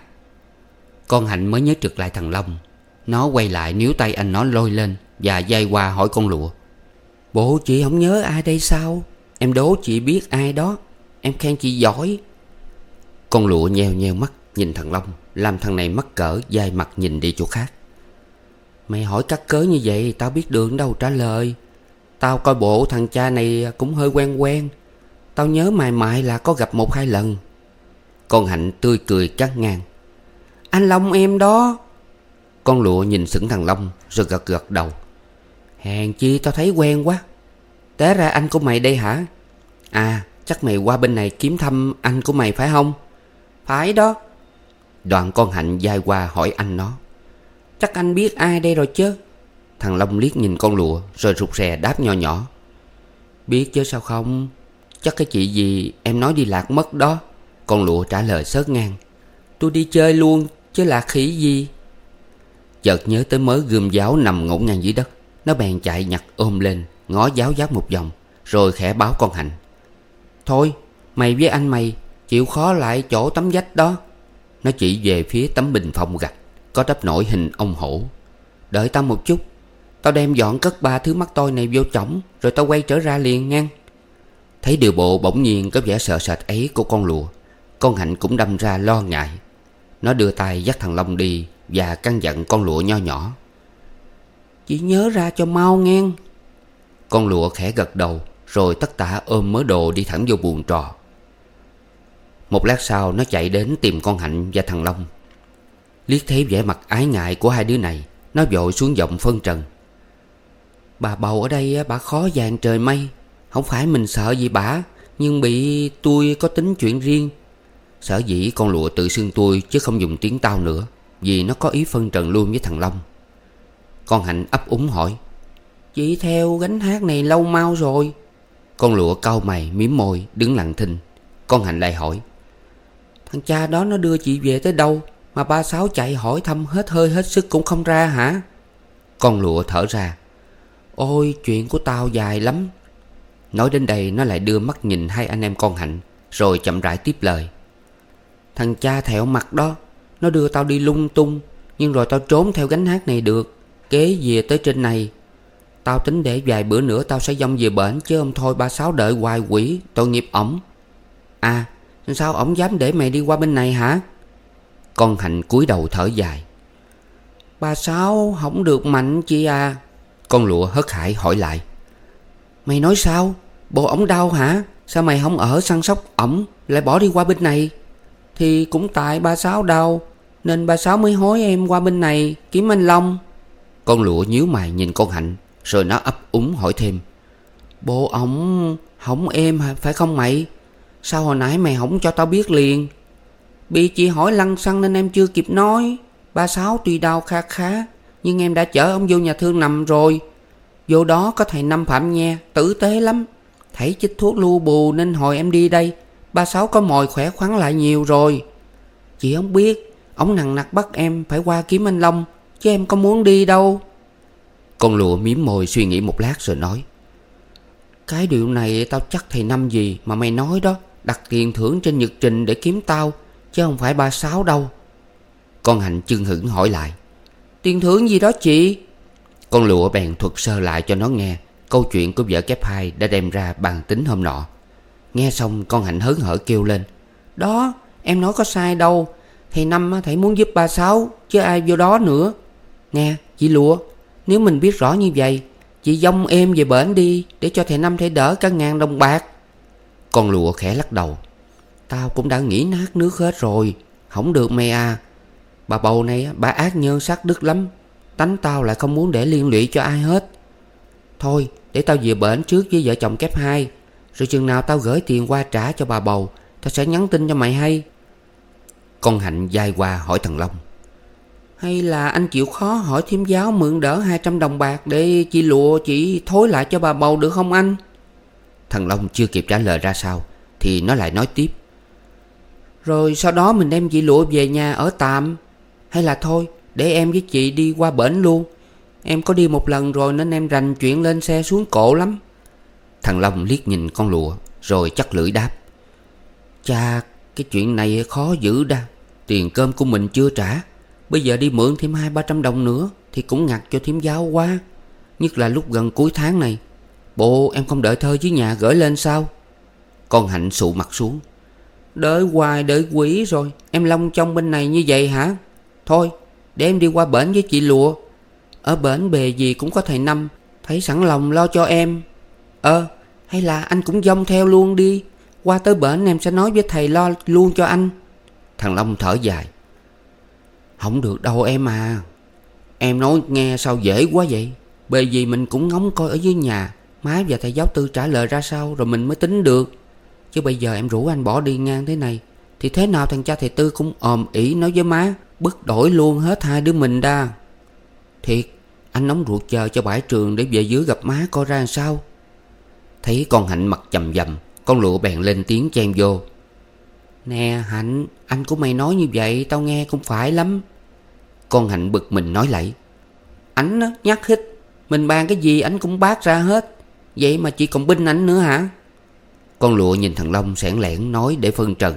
Con Hạnh mới nhớ trực lại thằng Long. Nó quay lại níu tay anh nó lôi lên và day qua hỏi con Lụa: Bộ chị không nhớ ai đây sao? Em đố chị biết ai đó. Em khen chị giỏi. Con Lụa nheo nheo mắt nhìn thằng Long, làm thằng này mắc cỡ dai mặt nhìn đi chỗ khác. Mày hỏi cắt cớ như vậy tao biết đường đâu trả lời. Tao coi bộ thằng cha này cũng hơi quen quen. Tao nhớ mày mày là có gặp một hai lần. Con Hạnh tươi cười cắt ngang: Anh Long em đó. Con Lụa nhìn sững thằng Long rồi gật gật đầu: Hèn chi tao thấy quen quá. Té ra anh của mày đây hả? À chắc mày qua bên này kiếm thăm anh của mày phải không? Phải đó. Đoạn con Hạnh day qua hỏi anh nó: Chắc anh biết ai đây rồi chứ? Thằng Long liếc nhìn con Lụa rồi rụt rè đáp nho nhỏ: Biết chứ sao không? Chắc cái chị gì em nói đi lạc mất đó. Con Lụa trả lời xớt ngang: Tôi đi chơi luôn chứ lạc khỉ gì. Chợt nhớ tới mớ gươm giáo nằm ngổn ngang dưới đất, nó bèn chạy nhặt ôm lên, ngó giáo giác một vòng, rồi khẽ báo con Hạnh: Thôi mày với anh mày chịu khó lại chỗ tấm vách đó. Nó chỉ về phía tấm bình phong gạch có đắp nổi hình ông hổ. Đợi tao một chút, tao đem dọn cất ba thứ mắc tôi này vô chổng, rồi tao quay trở ra liền ngang. Thấy điều bộ bỗng nhiên có vẻ sợ sệt ấy của con Lụa, con Hạnh cũng đâm ra lo ngại. Nó đưa tay dắt thằng Long đi và căn dặn con Lụa nho nhỏ: Chỉ nhớ ra cho mau ngang. Con Lụa khẽ gật đầu, rồi tất tả ôm mớ đồ đi thẳng vô buồng trò. Một lát sau nó chạy đến tìm con Hạnh và thằng Long. Liếc thấy vẻ mặt ái ngại của hai đứa này, nó vội xuống giọng phân trần: Bà bầu ở đây bà khó vàng trời mây. Không phải mình sợ gì bả, nhưng bị tôi có tính chuyện riêng. Sở dĩ con Lụa tự xưng tôi chứ không dùng tiếng tao nữa, vì nó có ý phân trần luôn với thằng Long. Con Hạnh ấp úng hỏi: Chị theo gánh hát này lâu mau rồi? Con Lụa cau mày mím môi đứng lặng thinh. Con Hạnh lại hỏi: Thằng cha đó nó đưa chị về tới đâu mà ba Sáu chạy hỏi thăm hết hơi hết sức cũng không ra hả? Con Lụa thở ra: Ôi, chuyện của tao dài lắm. Nói đến đây nó lại đưa mắt nhìn hai anh em con Hạnh, rồi chậm rãi tiếp lời: Thằng cha thẹo mặt đó, nó đưa tao đi lung tung, nhưng rồi tao trốn theo gánh hát này được, kế về tới trên này. Tao tính để vài bữa nữa tao sẽ dông về bển, chứ không thôi ba Sáu đợi hoài quỷ, tội nghiệp ổng. À, sao ổng dám để mày đi qua bên này hả? Con Hạnh cúi đầu thở dài: Ba Sáu không được mạnh chị à. Con Lụa hớt hải hỏi lại: Mày nói sao? Bộ ổng đau hả? Sao mày không ở săn sóc ổng lại bỏ đi qua bên này? Thì cũng tại ba Sáu đau nên ba Sáu mới hối em qua bên này kiếm anh Long. Con Lụa nhíu mày nhìn con Hạnh, rồi nó ấp úng hỏi thêm: Bộ ổng hổng êm phải không mày? Sao hồi nãy mày không cho tao biết liền? Bị chị hỏi lăng xăng nên em chưa kịp nói. Ba Sáu tuy đau kha khá, nhưng em đã chở ông vô nhà thương nằm rồi. Vô đó có thầy Năm Phạm Nha, tử tế lắm. Thầy chích thuốc lu bù nên hồi em đi đây, ba Sáu có mồi khỏe khoắn lại nhiều rồi. Chị không biết, ổng nằng nặc bắt em phải qua kiếm anh Long, chứ em có muốn đi đâu. Con Lụa mím môi suy nghĩ một lát rồi nói: Cái điều này tao chắc thầy Năm gì mà mày nói đó đặt tiền thưởng trên nhật trình để kiếm tao, chứ không phải ba Sáu đâu. Con Hạnh chưng hửng hỏi lại: Tiền thưởng gì đó chị? Con Lụa bèn thuật sơ lại cho nó nghe câu chuyện của vợ kép hai đã đem ra bàn tính hôm nọ. Nghe xong con Hạnh hớn hở kêu lên: Đó, em nói có sai đâu. Thầy Năm thầy muốn giúp ba Sáu, chứ ai vô đó nữa. Nè chị Lụa, nếu mình biết rõ như vậy, chị dông em về bển đi, để cho thầy Năm thể đỡ cả ngàn đồng bạc. Con Lụa khẽ lắc đầu: Tao cũng đã nghĩ nát nước hết rồi. Không được mày à. Bà bầu này bà ác nhân sát đức lắm. Tánh tao lại không muốn để liên lụy cho ai hết. Thôi để tao về bển trước với vợ chồng kép hai, rồi chừng nào tao gửi tiền qua trả cho bà bầu, tao sẽ nhắn tin cho mày hay. Con Hạnh dai qua hỏi thằng Long: Hay là anh chịu khó hỏi thím giáo mượn đỡ hai trăm đồng bạc để chị Lụa chị thối lại cho bà bầu được không anh? Thằng Long chưa kịp trả lời ra sao thì nó lại nói tiếp: Rồi sau đó mình đem chị Lụa về nhà ở tạm. Hay là thôi để em với chị đi qua bển luôn. Em có đi một lần rồi nên em rành chuyện lên xe xuống cộ lắm. Thằng Long liếc nhìn con Lụa rồi chắc lưỡi đáp: Chà, cái chuyện này khó giữ đa. Tiền cơm của mình chưa trả, bây giờ đi mượn thêm hai ba trăm đồng nữa thì cũng ngặt cho thím giáo quá. Nhất là lúc gần cuối tháng này. Bộ em không đợi thơ dưới nhà gửi lên sao? Con Hạnh sụ mặt xuống: Đợi hoài đợi quỷ rồi. Em long trong bên này như vậy hả? Thôi để em đi qua bển với chị Lụa. Ở bển bề gì cũng có thầy Năm, thấy sẵn lòng lo cho em. Ờ hay là anh cũng dông theo luôn đi. Qua tới bển em sẽ nói với thầy lo luôn cho anh. Thằng Long thở dài: Không được đâu em à. Em nói nghe sao dễ quá vậy. Bề gì mình cũng ngóng coi ở dưới nhà má và thầy giáo tư trả lời ra sao rồi mình mới tính được. Chứ bây giờ em rủ anh bỏ đi ngang thế này thì thế nào thằng cha thầy Tư cũng ồm ỉ nói với má, bứt đổi luôn hết hai đứa mình đa. Thiệt, anh nóng ruột chờ cho bãi trường để về dưới gặp má coi ra làm sao. Thấy con Hạnh mặt chầm chầm, con Lụa bèn lên tiếng chen vô: Nè Hạnh, anh của mày nói như vậy tao nghe cũng phải lắm. Con Hạnh bực mình nói lẫy: Ảnh á, nhắc hít. Mình bàn cái gì ảnh cũng bác ra hết. Vậy mà chị còn binh ảnh nữa hả? Con Lụa nhìn thằng Long sảng lẻn nói để phân trần: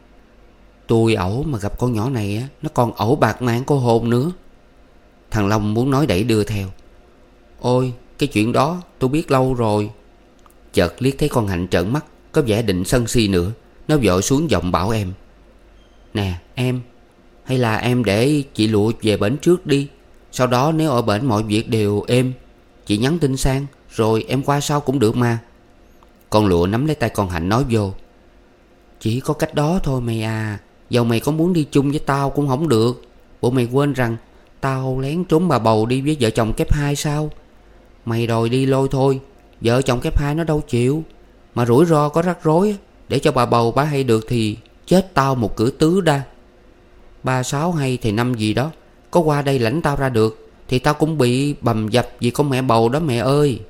Tôi ẩu mà gặp con nhỏ này á, nó còn ẩu bạc mạng cô hồn nữa. Thằng Long muốn nói đẩy đưa theo: Ôi cái chuyện đó tôi biết lâu rồi. Chợt liếc thấy con Hạnh trợn mắt, có vẻ định sân si nữa. Nó vội xuống giọng bảo em: Nè em, hay là em để chị Lụa về bển trước đi. Sau đó nếu ở bển mọi việc đều êm, chị nhắn tin sang rồi em qua sau cũng được mà. Con Lụa nắm lấy tay con Hạnh nói vô: Chỉ có cách đó thôi mày à. Dầu mày có muốn đi chung với tao cũng không được. Bộ mày quên rằng tao lén trốn bà bầu đi với vợ chồng kép hai sao? Mày đòi đi lôi thôi, vợ chồng kép hai nó đâu chịu. Mà rủi ro có rắc rối để cho bà bầu bà hay được thì chết tao một cử tứ đa. Ba Sáu hay thầy Năm gì đó có qua đây lãnh tao ra được thì tao cũng bị bầm dập vì con mẹ bầu đó mẹ ơi.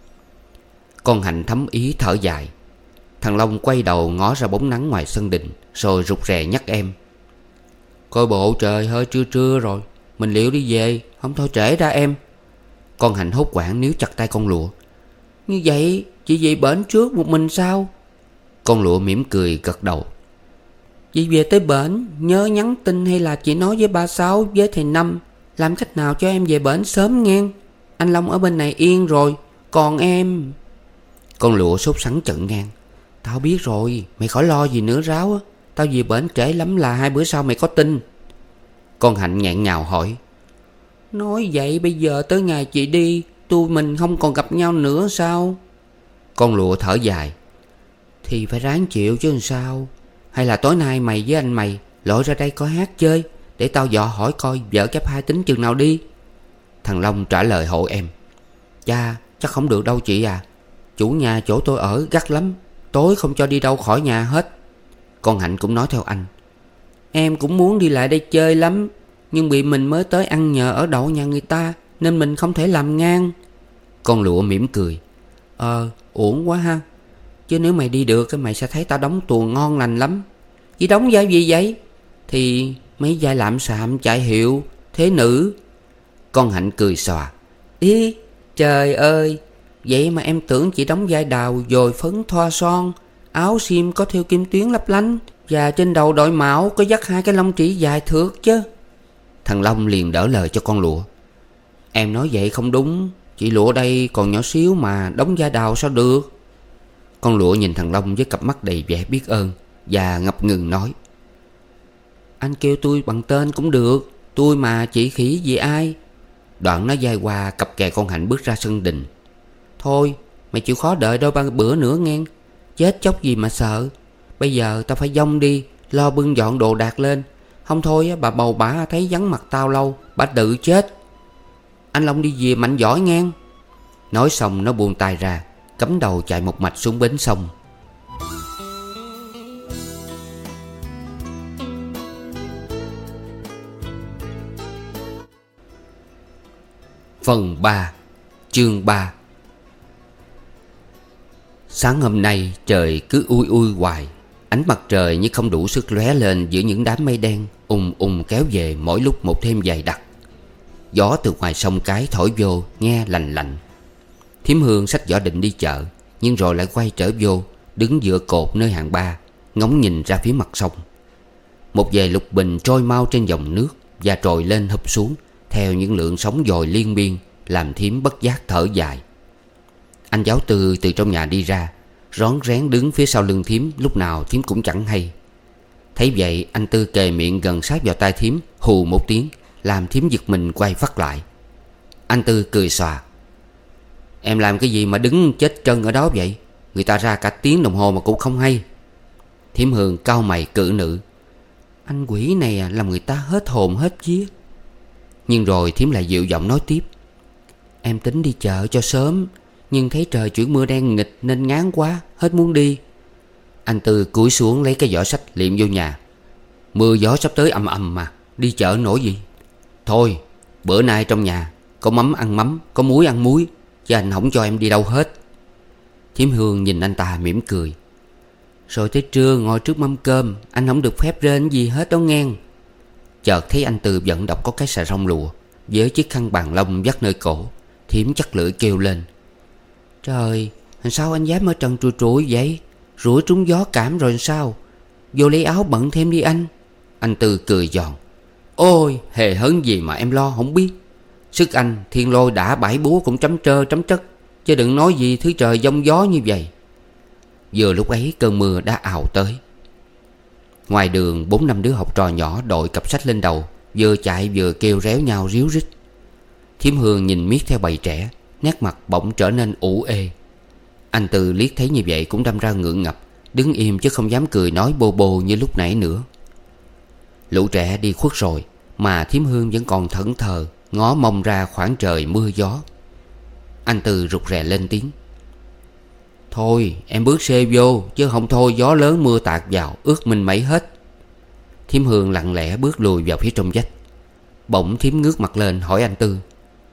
Con Hạnh thấm ý thở dài. Thằng Long quay đầu ngó ra bóng nắng ngoài sân đình, rồi rụt rè nhắc em: Coi bộ trời hơi trưa trưa rồi, mình liệu đi về, không thôi trễ ra em. Con Hạnh hốt hoảng níu chặt tay con Lụa. Như vậy chị về bển trước một mình sao? Con Lụa mỉm cười gật đầu. Chị về tới bển nhớ nhắn tin hay là chị nói với ba Sáu với thầy Năm, làm cách nào cho em về bển sớm nghe. Anh Long ở bên này yên rồi, còn em... Con Lụa sốt sắng chận ngang. Tao biết rồi, mày khỏi lo gì nữa Ráo á. Tao về bển trễ lắm là hai bữa sau mày có tin. Con Hạnh nghẹn ngào hỏi: Nói vậy bây giờ tới ngày chị đi, tụi mình không còn gặp nhau nữa sao? Con Lụa thở dài: Thì phải ráng chịu chứ làm sao. Hay là tối nay mày với anh mày lội ra đây có hát chơi, để tao dò hỏi coi vợ kép hai tính chừng nào đi. Thằng Long trả lời hộ em: Cha, chắc không được đâu chị à. Chủ nhà chỗ tôi ở gắt lắm, tối không cho đi đâu khỏi nhà hết. Con Hạnh cũng nói theo anh: Em cũng muốn đi lại đây chơi lắm, nhưng bị mình mới tới ăn nhờ ở đậu nhà người ta, nên mình không thể làm ngang. Con Lụa mỉm cười: Ờ, uổng quá ha. Chứ nếu mày đi được mày sẽ thấy tao đóng tuồng ngon lành lắm. Chị đóng vai gì vậy? Thì mấy vai lạm xạm, chạy hiệu, thế nữ. Con Hạnh cười xòa: Ý, trời ơi. Vậy mà em tưởng chị đóng vai đào dồi phấn thoa son, áo xiêm có thêu kim tuyến lấp lánh, và trên đầu đội mão có dắt hai cái lông trĩ dài thượt chứ. Thằng Long liền đỡ lời cho con Lụa: Em nói vậy không đúng. Chị Lụa đây còn nhỏ xíu mà đóng vai đào sao được. Con Lụa nhìn thằng Long với cặp mắt đầy vẻ biết ơn, và ngập ngừng nói: Anh kêu tôi bằng tên cũng được, tôi mà chị khỉ gì ai. Đoạn nó vai qua cặp kè con Hạnh bước ra sân đình. Thôi mày chịu khó đợi đôi ba bữa nữa nghe. Chết chóc gì mà sợ. Bây giờ tao phải dông đi, lo bưng dọn đồ đạc lên. Không thôi bà bầu bả thấy vắng mặt tao lâu, bà tự chết. Anh Long đi về mạnh giỏi nghe. Nói xong nó buông tay ra, cắm đầu chạy một mạch xuống bến sông. Phần ba, chương ba. Sáng hôm nay trời cứ ui ui hoài. Ánh mặt trời như không đủ sức lóe lên giữa những đám mây đen ùng ùng kéo về mỗi lúc một thêm dày đặc. Gió từ ngoài sông Cái thổi vô nghe lành lạnh. Thím Hương xách giỏ định đi chợ, nhưng rồi lại quay trở vô, đứng giữa cột nơi hạng ba, ngóng nhìn ra phía mặt sông. Một vài lục bình trôi mau trên dòng nước và trồi lên hụp xuống theo những lượng sóng dồi liên miên, làm thím bất giác thở dài. Anh Giáo Tư từ trong nhà đi ra, rón rén đứng phía sau lưng thím, lúc nào thím cũng chẳng hay. Thấy vậy anh Tư kề miệng gần sát vào tai thím, hù một tiếng, làm thím giật mình quay phắt lại. Anh Tư cười xòa: Em làm cái gì mà đứng chết chân ở đó vậy? Người ta ra cả tiếng đồng hồ mà cũng không hay. Thím Hương cau mày cự nữ: Anh quỷ này làm người ta hết hồn hết vía. Nhưng rồi thím lại dịu giọng nói tiếp: Em tính đi chợ cho sớm, nhưng thấy trời chuyển mưa đen nghịch nên ngán quá, hết muốn đi. Anh Tư cúi xuống lấy cái giỏ sách liệm vô nhà: Mưa gió sắp tới ầm ầm mà, đi chợ nổi gì. Thôi bữa nay trong nhà có mắm ăn mắm, có muối ăn muối, chứ anh không cho em đi đâu hết. Thím Hương nhìn anh ta mỉm cười: Rồi tới trưa ngồi trước mâm cơm, anh không được phép rên gì hết đó nghe. Chợt thấy anh Tư vận động có cái xà rong lụa với chiếc khăn bàn lông vắt nơi cổ. Thím chắc lưỡi kêu lên: Trời, sao anh dám ở trần trụi trụi vậy? Rủi trúng gió cảm rồi sao? Vô lấy áo bận thêm đi anh. Anh Tư cười giòn: Ôi hề hấn gì mà em lo không biết. Sức anh thiên lôi đã bãi búa cũng trắm trơ trắm trất, chứ đừng nói gì thứ trời giông gió như vậy. Vừa lúc ấy cơn mưa đã ào tới. Ngoài đường bốn năm đứa học trò nhỏ đội cặp sách lên đầu, vừa chạy vừa kêu réo nhau ríu rít. Thím Hương nhìn miết theo bầy trẻ, nét mặt bỗng trở nên ủ ê. Anh Tư liếc thấy như vậy cũng đâm ra ngượng ngập, đứng im chứ không dám cười nói bô bô như lúc nãy nữa. Lũ trẻ đi khuất rồi mà thím Hương vẫn còn thẫn thờ, ngó mông ra khoảng trời mưa gió. Anh Tư rụt rè lên tiếng: Thôi em bước xê vô, chứ không thôi gió lớn mưa tạt vào ướt mình mẩy hết. Thím Hương lặng lẽ bước lùi vào phía trong vách. Bỗng thím ngước mặt lên hỏi anh Tư: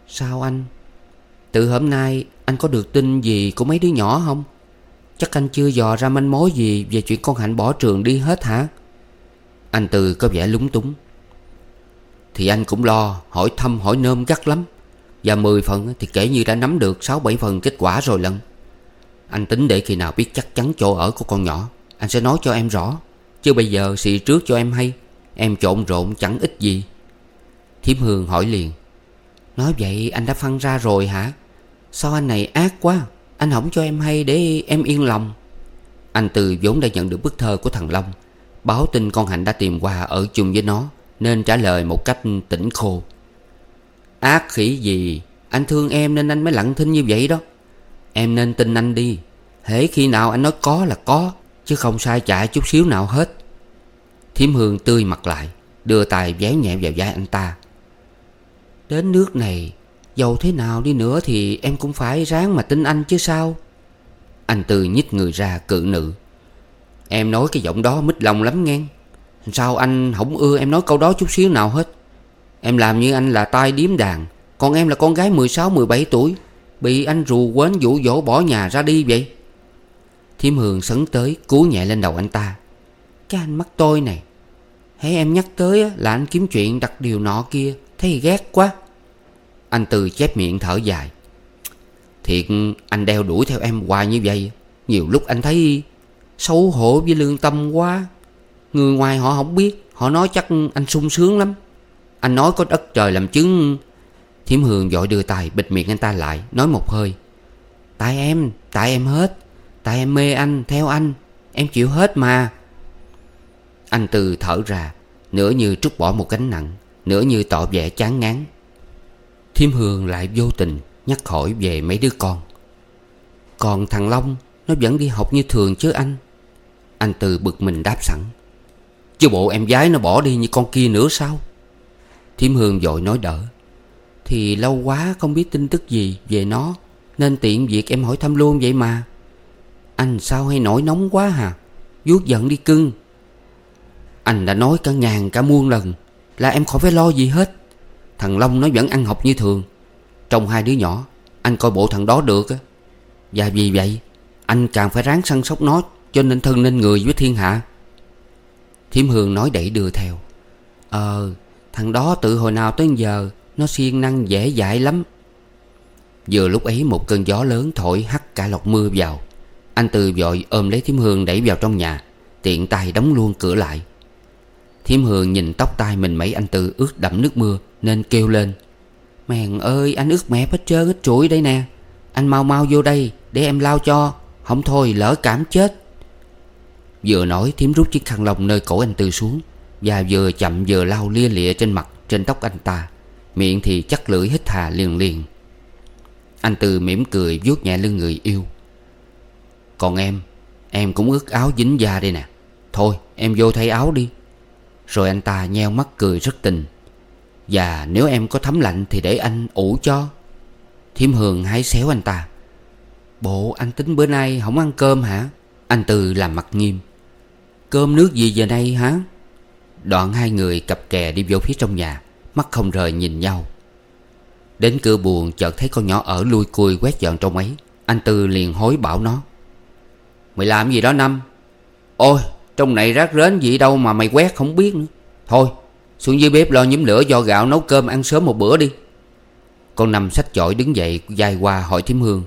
Sao anh? Từ hôm nay anh có được tin gì của mấy đứa nhỏ không? Chắc anh chưa dò ra manh mối gì về chuyện con Hạnh bỏ trường đi hết hả? Anh Tư có vẻ lúng túng. Thì anh cũng lo, hỏi thăm hỏi nôm gắt lắm. Và mười phần thì kể như đã nắm được sáu bảy phần kết quả rồi lận. Anh tính để khi nào biết chắc chắn chỗ ở của con nhỏ, anh sẽ nói cho em rõ. Chứ bây giờ xì trước cho em hay, em trộn rộn chẳng ích gì. Thím Hương hỏi liền: Nói vậy anh đã phân ra rồi hả? Sao anh này ác quá, anh không cho em hay để em yên lòng. Anh Tư vốn đã nhận được bức thơ của thằng Long, báo tin con Hạnh đã tìm qua ở chung với nó, nên trả lời một cách tỉnh khô: Ác khỉ gì, anh thương em nên anh mới lặng thinh như vậy đó. Em nên tin anh đi. Hễ khi nào anh nói có là có, chứ không sai chạy chút xíu nào hết. Thím Hương tươi mặt lại, đưa tay véo nhẹ vào vai anh ta. Đến nước này, dầu thế nào đi nữa thì em cũng phải ráng mà tin anh chứ sao. Anh Tư nhích người ra cự nữ: Em nói cái giọng đó mít lòng lắm nghe. Sao anh không ưa em nói câu đó chút xíu nào hết? Em làm như anh là tai điếm đàn, còn em là con gái mười sáu mười bảy tuổi, bị anh rù quến dụ dỗ bỏ nhà ra đi vậy. Thím Hương sấn tới cú nhẹ lên đầu anh ta: Cái anh mắc tôi này, hễ em nhắc tới là anh kiếm chuyện đặt điều nọ kia, thấy ghét quá. Anh Tư chép miệng thở dài: Thiệt anh đeo đuổi theo em hoài như vậy, nhiều lúc anh thấy xấu hổ với lương tâm quá. Người ngoài họ không biết, họ nói chắc anh sung sướng lắm. Anh nói có đất trời làm chứng. Thím Hương vội đưa tay bịt miệng anh ta lại, nói một hơi: Tại em, tại em hết. Tại em mê anh, theo anh, em chịu hết mà. Anh Tư thở ra, nửa như trút bỏ một gánh nặng, nửa như tỏ vẻ chán ngán. Thím Hương lại vô tình nhắc hỏi về mấy đứa con. Còn thằng Long, nó vẫn đi học như thường chứ anh? Anh Tư bực mình đáp sẵn: Chứ bộ em gái nó bỏ đi như con kia nữa sao? Thím Hương vội nói đỡ: Thì lâu quá không biết tin tức gì về nó, nên tiện việc em hỏi thăm luôn vậy mà. Anh sao hay nổi nóng quá hả? Vuốt giận đi cưng. Anh đã nói cả ngàn cả muôn lần là em khỏi phải lo gì hết. Thằng Long nó vẫn ăn học như thường. Trong hai đứa nhỏ, anh coi bộ thằng đó được á. Và vì vậy anh càng phải ráng săn sóc nó, cho nên thân nên người với thiên hạ. Thím Hương nói đẩy đưa theo: Ờ, thằng đó tự hồi nào tới giờ nó siêng năng dễ dãi lắm. Vừa lúc ấy một cơn gió lớn thổi hắt cả lọc mưa vào. Anh Tư vội ôm lấy thím Hương đẩy vào trong nhà, tiện tay đóng luôn cửa lại. Thím Hương nhìn tóc tai mình mấy anh Tư ướt đẫm nước mưa nên kêu lên: Mèn ơi, anh ướt mẹp hết trơn hết trụi đây nè. Anh mau mau vô đây để em lau cho, không thôi lỡ cảm chết. Vừa nói thím rút chiếc khăn lông nơi cổ anh Tư xuống, và vừa chậm vừa lau lia lịa trên mặt trên tóc anh ta, miệng thì chắc lưỡi hít hà liền liền. Anh Tư mỉm cười vuốt nhẹ lưng người yêu: Còn em, em cũng ướt áo dính da đây nè. Thôi em vô thay áo đi. Rồi anh ta nheo mắt cười rất tình: Và nếu em có thấm lạnh thì để anh ủ cho. Thím Hương hái xéo anh ta: Bộ anh tính bữa nay không ăn cơm hả? Anh Tư làm mặt nghiêm: Cơm nước gì giờ này hả? Đoạn hai người cặp kè đi vô phía trong nhà, mắt không rời nhìn nhau. Đến cửa buồng chợt thấy con nhỏ ở lui cui quét dọn trong ấy. Anh Tư liền hối bảo nó: Mày làm gì đó Năm? Ôi, trong này rác rến gì đâu mà mày quét không biết nữa. Thôi xuống dưới bếp lo nhúm lửa vo gạo nấu cơm ăn sớm một bữa đi. Con Năm xách chổi đứng dậy dài qua hỏi thím Hương: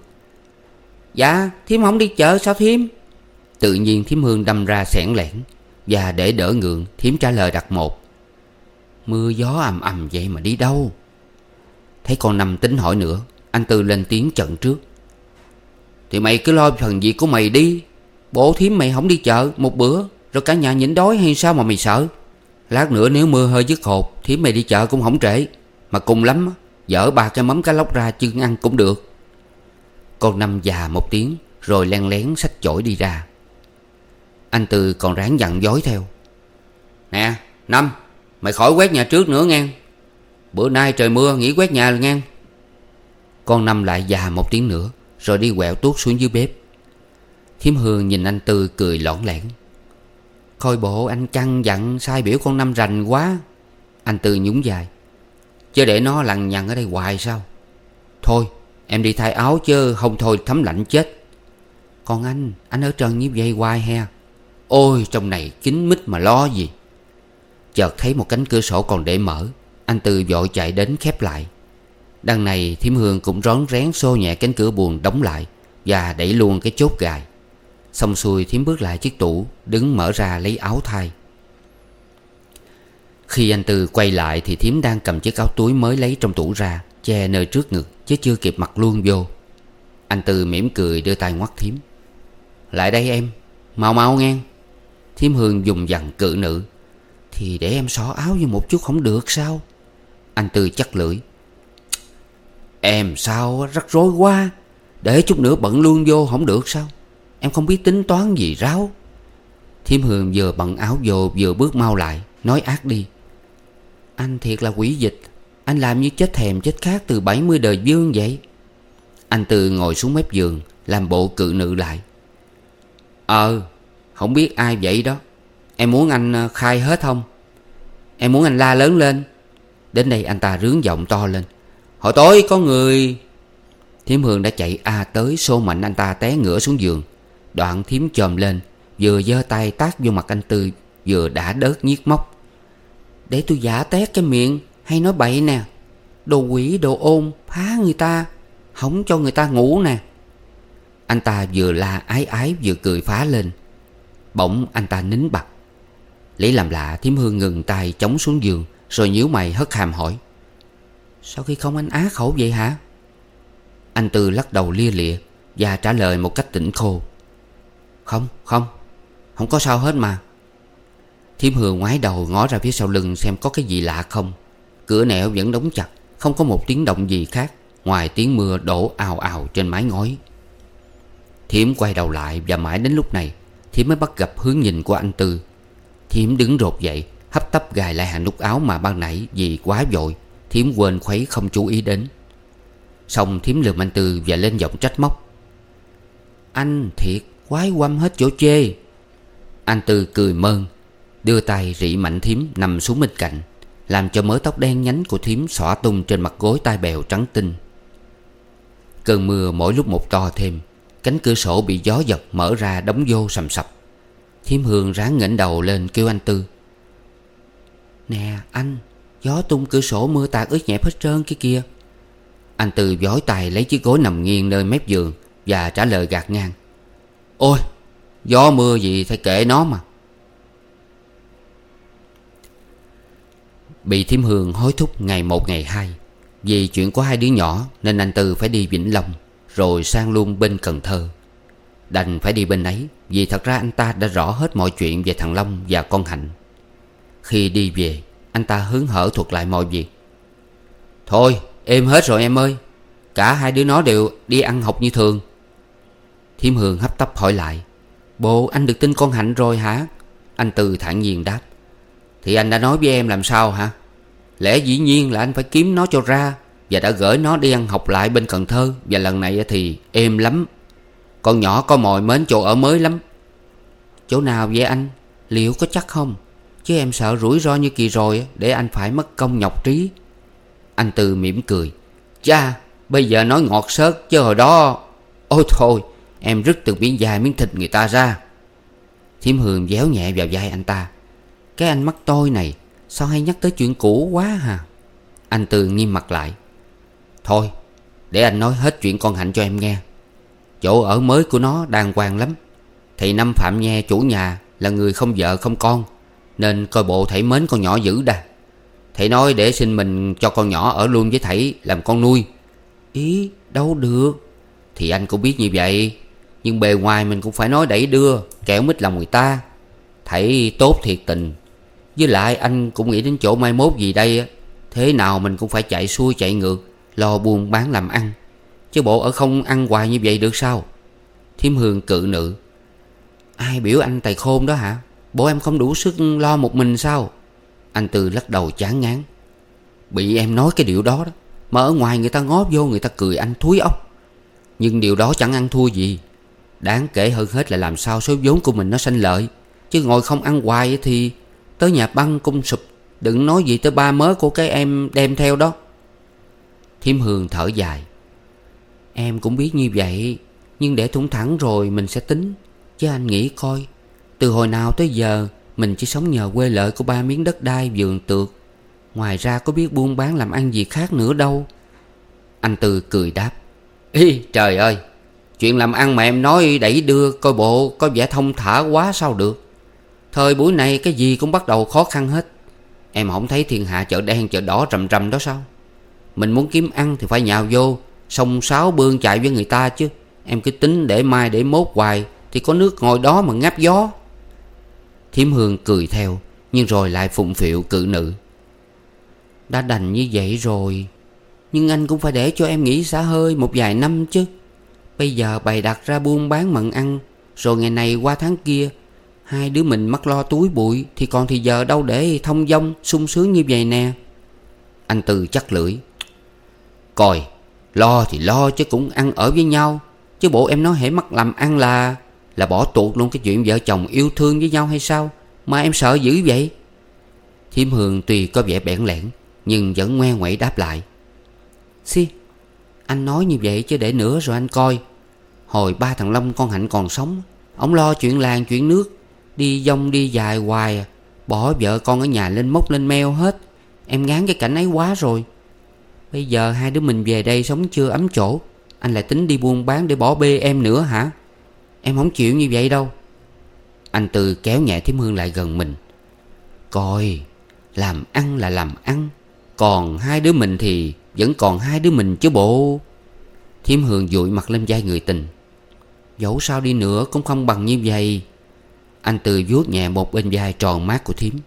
Dạ thím không đi chợ sao thím? Tự nhiên thím Hương đâm ra xẻn lẻn, và để đỡ ngượng thím trả lời đặt một: Mưa gió ầm ầm vậy mà đi đâu? Thấy con Năm tính hỏi nữa, anh Tư lên tiếng chận trước: Thì mày cứ lo phần việc của mày đi. Bộ thím mày không đi chợ một bữa rồi cả nhà nhịn đói hay sao mà mày sợ? Lát nữa nếu mưa hơi dứt hột, thím mày đi chợ cũng không trễ. Mà cùng lắm dỡ ba cái mắm cá lóc ra chưng ăn cũng được. Con Năm già một tiếng rồi len lén xách chổi đi ra. Anh Tư còn ráng dặn dối theo: Nè Năm, mày khỏi quét nhà trước nữa nghe. Bữa nay trời mưa nghỉ quét nhà nghe. Con Năm lại già một tiếng nữa rồi đi quẹo tuốt xuống dưới bếp. Thím Hương nhìn anh Tư cười lõn lẻn: Coi bộ anh căng dặn sai biểu con Năm rành quá. Anh Tư nhún vai: Chứ để nó lằng nhằng ở đây hoài sao? Thôi em đi thay áo chứ không thôi thấm lạnh chết. Còn anh, anh ở trần như vậy hoài he. Ôi trong này kín mít mà lo gì. Chợt thấy một cánh cửa sổ còn để mở. Anh Tư vội chạy đến khép lại. Đằng này thím Hương cũng rón rén xô nhẹ cánh cửa buồng đóng lại và đẩy luôn cái chốt gài. Xong xuôi thím bước lại chiếc tủ, đứng mở ra lấy áo thay. Khi anh Tư quay lại thì thím đang cầm chiếc áo túi mới lấy trong tủ ra, che nơi trước ngực chứ chưa kịp mặc luôn vô. Anh Tư mỉm cười đưa tay ngoắt thím. Lại đây em, mau mau nghe. Thím Hương dùng dằn cự nữ. Thì để em xỏ áo vô một chút không được sao? Anh Tư chắc lưỡi. Em sao rắc rối quá. Để chút nữa bận luôn vô không được sao? Em không biết tính toán gì ráo. Thím Hương vừa bận áo vô vừa bước mau lại, nói ác đi. Anh thiệt là quỷ dịch. Anh làm như chết thèm chết khát từ bảy mươi đời vương vậy. Anh Tư ngồi xuống mép giường, làm bộ cự nữ lại. Ờ, không biết ai vậy đó. Em muốn anh khai hết không? Em muốn anh la lớn lên. Đến đây anh ta rướng giọng to lên. Hồi tối có người. Thím Hương đã chạy a tới xô mạnh anh ta té ngửa xuống giường. Đoạn thím chồm lên, vừa giơ tay tát vô mặt anh Tư, vừa đã đớt nhiếc móc. Để tôi giả tét cái miệng hay nói bậy nè. Đồ quỷ đồ ôn phá người ta, không cho người ta ngủ nè. Anh ta vừa la ái ái vừa cười phá lên. Bỗng anh ta nín bặt. Lấy làm lạ thím Hương ngừng tay chống xuống giường, rồi nhíu mày hất hàm hỏi. Sao khi không anh á khẩu vậy hả? Anh Tư lắc đầu lia lịa và trả lời một cách tỉnh khô. Không, không, không có sao hết mà. Thím Hương ngoái đầu ngó ra phía sau lưng xem có cái gì lạ không. Cửa nẻo vẫn đóng chặt, không có một tiếng động gì khác ngoài tiếng mưa đổ ào ào trên mái ngói. Thím quay đầu lại và mãi đến lúc này thím mới bắt gặp hướng nhìn của anh Tư. Thím đứng rột dậy, hấp tấp gài lại hàng nút áo mà ban nãy vì quá vội thím quên khuấy không chú ý đến. Xong thím lườm anh Tư và lên giọng trách móc. Anh thiệt quái quăm hết chỗ chê. Anh Tư cười mơn, đưa tay rị mạnh thím nằm xuống bên cạnh, làm cho mớ tóc đen nhánh của thím xõa tung trên mặt gối tai bèo trắng tinh. Cơn mưa mỗi lúc một to thêm. Cánh cửa sổ bị gió giật mở ra đóng vô sầm sập. Thím Hương ráng ngẩng đầu lên kêu anh Tư. Nè anh, gió tung cửa sổ mưa tạt ướt nhẹp hết trơn kia kìa. Anh Tư vói tay lấy chiếc gối nằm nghiêng nơi mép giường và trả lời gạt ngang. Ôi, gió mưa gì phải kệ nó mà. Bị thím Hương hối thúc ngày một ngày hai. Vì chuyện có hai đứa nhỏ nên anh Tư phải đi Vĩnh Long, rồi sang luôn bên Cần Thơ. Đành phải đi bên ấy vì thật ra anh ta đã rõ hết mọi chuyện về thằng Long và con Hạnh. Khi đi về, anh ta hớn hở thuật lại mọi việc. Thôi êm hết rồi em ơi. Cả hai đứa nó đều đi ăn học như thường. Thím Hương hấp tấp hỏi lại. Bộ anh được tin con Hạnh rồi hả? Anh Tư thản nhiên đáp. Thì anh đã nói với em làm sao hả? Lẽ dĩ nhiên là anh phải kiếm nó cho ra, và đã gửi nó đi ăn học lại bên Cần Thơ. Và lần này thì êm lắm. Con nhỏ có mồi mến chỗ ở mới lắm. Chỗ nào vậy anh? Liệu có chắc không? Chứ em sợ rủi ro như kỳ rồi để anh phải mất công nhọc trí. Anh Tư mỉm cười. Chà, bây giờ nói ngọt xớt chứ hồi đó. Ôi thôi, em rứt từ miếng dài miếng thịt người ta ra. Thím Hương déo nhẹ vào vai anh ta. Cái anh mắc tôi này, sao hay nhắc tới chuyện cũ quá hả? Anh Tư nghiêm mặt lại. Thôi, để anh nói hết chuyện con Hạnh cho em nghe. Chỗ ở mới của nó đàng hoàng lắm. Thầy Năm Phạm Nhe chủ nhà là người không vợ không con, nên coi bộ thầy mến con nhỏ dữ đà. Thầy nói để xin mình cho con nhỏ ở luôn với thầy làm con nuôi. Ý đâu được. Thì anh cũng biết như vậy, nhưng bề ngoài mình cũng phải nói đẩy đưa, kẻo mít lòng người ta. Thầy tốt thiệt tình. Với lại anh cũng nghĩ đến chỗ mai mốt gì đây. Thế nào mình cũng phải chạy xuôi chạy ngược, lo buôn bán làm ăn, chứ bộ ở không ăn hoài như vậy được sao? Thím Hương cự nữ. Ai biểu anh tài khôn đó hả? Bộ em không đủ sức lo một mình sao? Anh Tư lắc đầu chán ngán. Bị em nói cái điệu đó đó mà ở ngoài người ta ngó vô người ta cười anh thúi ốc. Nhưng điều đó chẳng ăn thua gì. Đáng kể hơn hết là làm sao số vốn của mình nó sanh lợi. Chứ ngồi không ăn hoài thì tới nhà băng cung sụp. Đừng nói gì tới ba mớ của cái em đem theo đó. Thím Hương thở dài. Em cũng biết như vậy, nhưng để thủng thẳng rồi mình sẽ tính. Chứ anh nghĩ coi, từ hồi nào tới giờ mình chỉ sống nhờ quê lợi của ba miếng đất đai vườn tược. Ngoài ra có biết buôn bán làm ăn gì khác nữa đâu. Anh Tư cười đáp: Ý trời ơi, chuyện làm ăn mà em nói đẩy đưa coi bộ có vẻ thông thả quá sao được. Thời buổi này cái gì cũng bắt đầu khó khăn hết. Em không thấy thiên hạ chợ đen chợ đỏ rầm rầm đó sao? Mình muốn kiếm ăn thì phải nhào vô sông sáo bươn chạy với người ta chứ. Em cứ tính để mai để mốt hoài thì có nước ngồi đó mà ngáp gió. Thím Hương cười theo, nhưng rồi lại phụng phịu cự nữ: Đã đành như vậy rồi, nhưng anh cũng phải để cho em nghỉ xả hơi một vài năm chứ. Bây giờ bày đặt ra buôn bán mận ăn, rồi ngày này qua tháng kia hai đứa mình mắc lo túi bụi, thì còn thì giờ đâu để thông dong sung sướng như vậy nè. Anh Tư chắc lưỡi: Coi, lo thì lo chứ cũng ăn ở với nhau. Chứ bộ em nói hễ mắc làm ăn là Là bỏ tuột luôn cái chuyện vợ chồng yêu thương với nhau hay sao mà em sợ dữ vậy? Thím Hương tuy có vẻ bẽn lẽn, nhưng vẫn ngoe nguẩy đáp lại: Xi, anh nói như vậy chứ để nữa rồi anh coi. Hồi ba thằng Long con Hạnh còn sống, ổng lo chuyện làng chuyện nước, đi dông đi dài hoài à. Bỏ vợ con ở nhà lên mốc lên meo hết. Em ngán cái cảnh ấy quá rồi. Bây giờ hai đứa mình về đây sống chưa ấm chỗ, anh lại tính đi buôn bán để bỏ bê em nữa hả? Em không chịu như vậy đâu. Anh Tư kéo nhẹ thím Hương lại gần mình: Coi, làm ăn là làm ăn, còn hai đứa mình thì vẫn còn hai đứa mình chứ bộ. Thím Hương dụi mặt lên vai người tình: Dẫu sao đi nữa cũng không bằng như vậy. Anh Tư vuốt nhẹ một bên vai tròn mát của thím: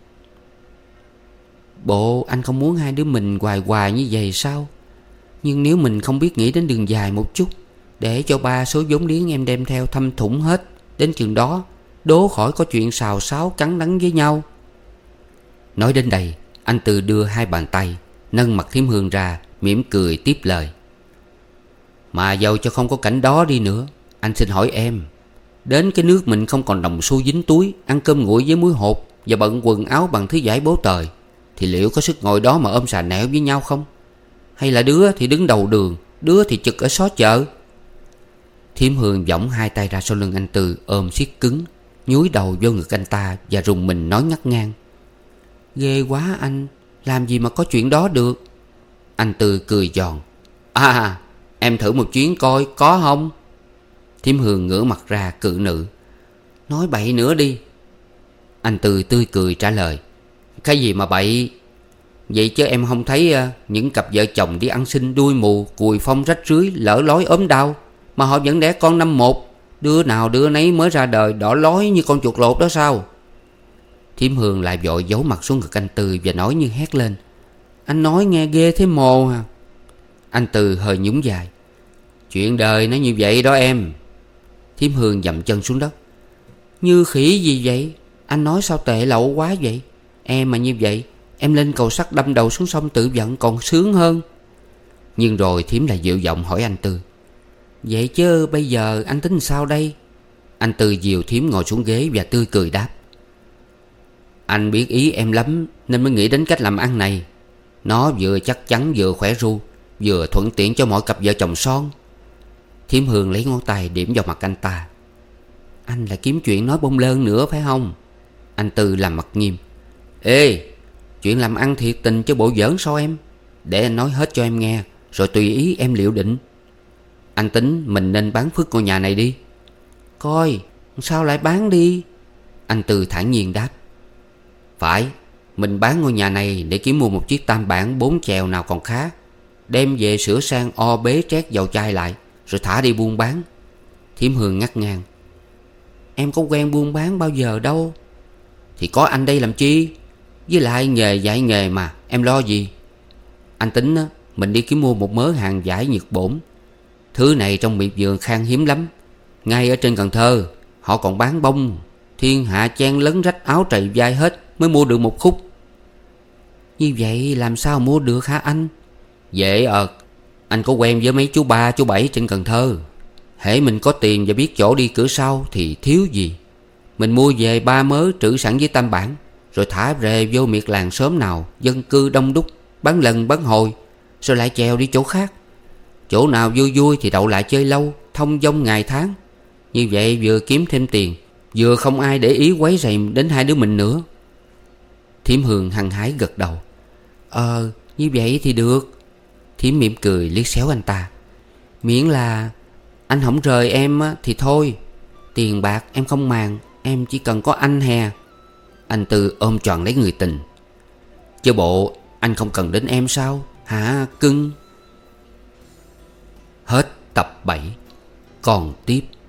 Bộ anh không muốn hai đứa mình hoài hoài như vậy sao? Nhưng nếu mình không biết nghĩ đến đường dài một chút, để cho ba số vốn liếng em đem theo thâm thủng hết, đến chừng đó đố khỏi có chuyện xào xáo cắn đắng với nhau. Nói đến đây, anh Tư đưa hai bàn tay nâng mặt thím Hương ra, mỉm cười tiếp lời: Mà dầu cho không có cảnh đó đi nữa, anh xin hỏi em, đến cái nước mình không còn đồng xu dính túi, ăn cơm nguội với muối hột và bận quần áo bằng thứ vải bố tời, thì liệu có sức ngồi đó mà ôm xà nẹo với nhau không? Hay là đứa thì đứng đầu đường, đứa thì chực ở xó chợ? Thím Hương võng hai tay ra sau lưng anh Tư ôm siết cứng, nhúi đầu vô ngực anh ta và rùng mình nói ngắt ngang: Ghê quá anh, làm gì mà có chuyện đó được. Anh Tư cười giòn: À, em thử một chuyến coi có không? Thím Hương ngửa mặt ra cự nữ: Nói bậy nữa đi. Anh Tư tươi cười trả lời: Cái gì mà bậy? Vậy chứ em không thấy uh, những cặp vợ chồng đi ăn xin đuôi mù, cùi phong rách rưới, lỡ lói ốm đau, mà họ vẫn đẻ con năm một, đứa nào đứa nấy mới ra đời đỏ lói như con chuột lột đó sao? Thím Hương lại vội giấu mặt xuống ngực anh Tư và nói như hét lên: Anh nói nghe ghê thế mồ à. Anh Tư hơi nhún vai: Chuyện đời nó như vậy đó em. Thím Hương dậm chân xuống đất: Như khỉ gì vậy? Anh nói sao tệ lậu quá vậy? Em mà như vậy, em lên cầu sắt đâm đầu xuống sông tự vận còn sướng hơn. Nhưng rồi thím lại dịu giọng hỏi anh Tư: Vậy chứ bây giờ anh tính sao đây? Anh Tư dìu thím ngồi xuống ghế và tươi cười đáp: Anh biết ý em lắm nên mới nghĩ đến cách làm ăn này. Nó vừa chắc chắn vừa khỏe ru, vừa thuận tiện cho mọi cặp vợ chồng son. Thím Hương lấy ngón tay điểm vào mặt anh ta: Anh lại kiếm chuyện nói bông lơn nữa phải không? Anh Tư làm mặt nghiêm: Ê, chuyện làm ăn thiệt tình chứ bộ giỡn sao em? Để anh nói hết cho em nghe, rồi tùy ý em liệu định. Anh tính mình nên bán phứt ngôi nhà này đi. Coi, sao lại bán đi? Anh Tư thản nhiên đáp: Phải, mình bán ngôi nhà này để kiếm mua một chiếc tam bản bốn chèo nào còn khá, đem về sửa sang o bế trét dầu chai lại, rồi thả đi buôn bán. Thím Hương ngắt ngang: Em có quen buôn bán bao giờ đâu. Thì có anh đây làm chi? Với lại nghề dạy nghề mà, em lo gì? Anh tính á, mình đi kiếm mua một mớ hàng vải Nhật bổn. Thứ này trong miệt vườn khan hiếm lắm. Ngay ở trên Cần Thơ họ còn bán bông, thiên hạ chen lấn rách áo trầy vai hết mới mua được một khúc. Như vậy làm sao mua được hả anh? Dễ ợt. Anh có quen với mấy chú ba chú bảy trên Cần Thơ. Hễ mình có tiền và biết chỗ đi cửa sau thì thiếu gì. Mình mua về ba mớ trữ sẵn với tam bản, rồi thả rề vô miệt làng xóm nào dân cư đông đúc, bán lần bán hồi, rồi lại chèo đi chỗ khác. Chỗ nào vui vui thì đậu lại chơi lâu, thông dong ngày tháng. Như vậy vừa kiếm thêm tiền, vừa không ai để ý quấy rầy đến hai đứa mình nữa. Thím Hương hăng hái gật đầu. Ờ như vậy thì được. Thím mỉm cười liếc xéo anh ta. Miễn là anh không rời em thì thôi. Tiền bạc em không màng, em chỉ cần có anh hè. Anh Tư ôm tròn lấy người tình. Chứ bộ anh không cần đến em sao hả cưng? Hết tập bảy. Còn tiếp.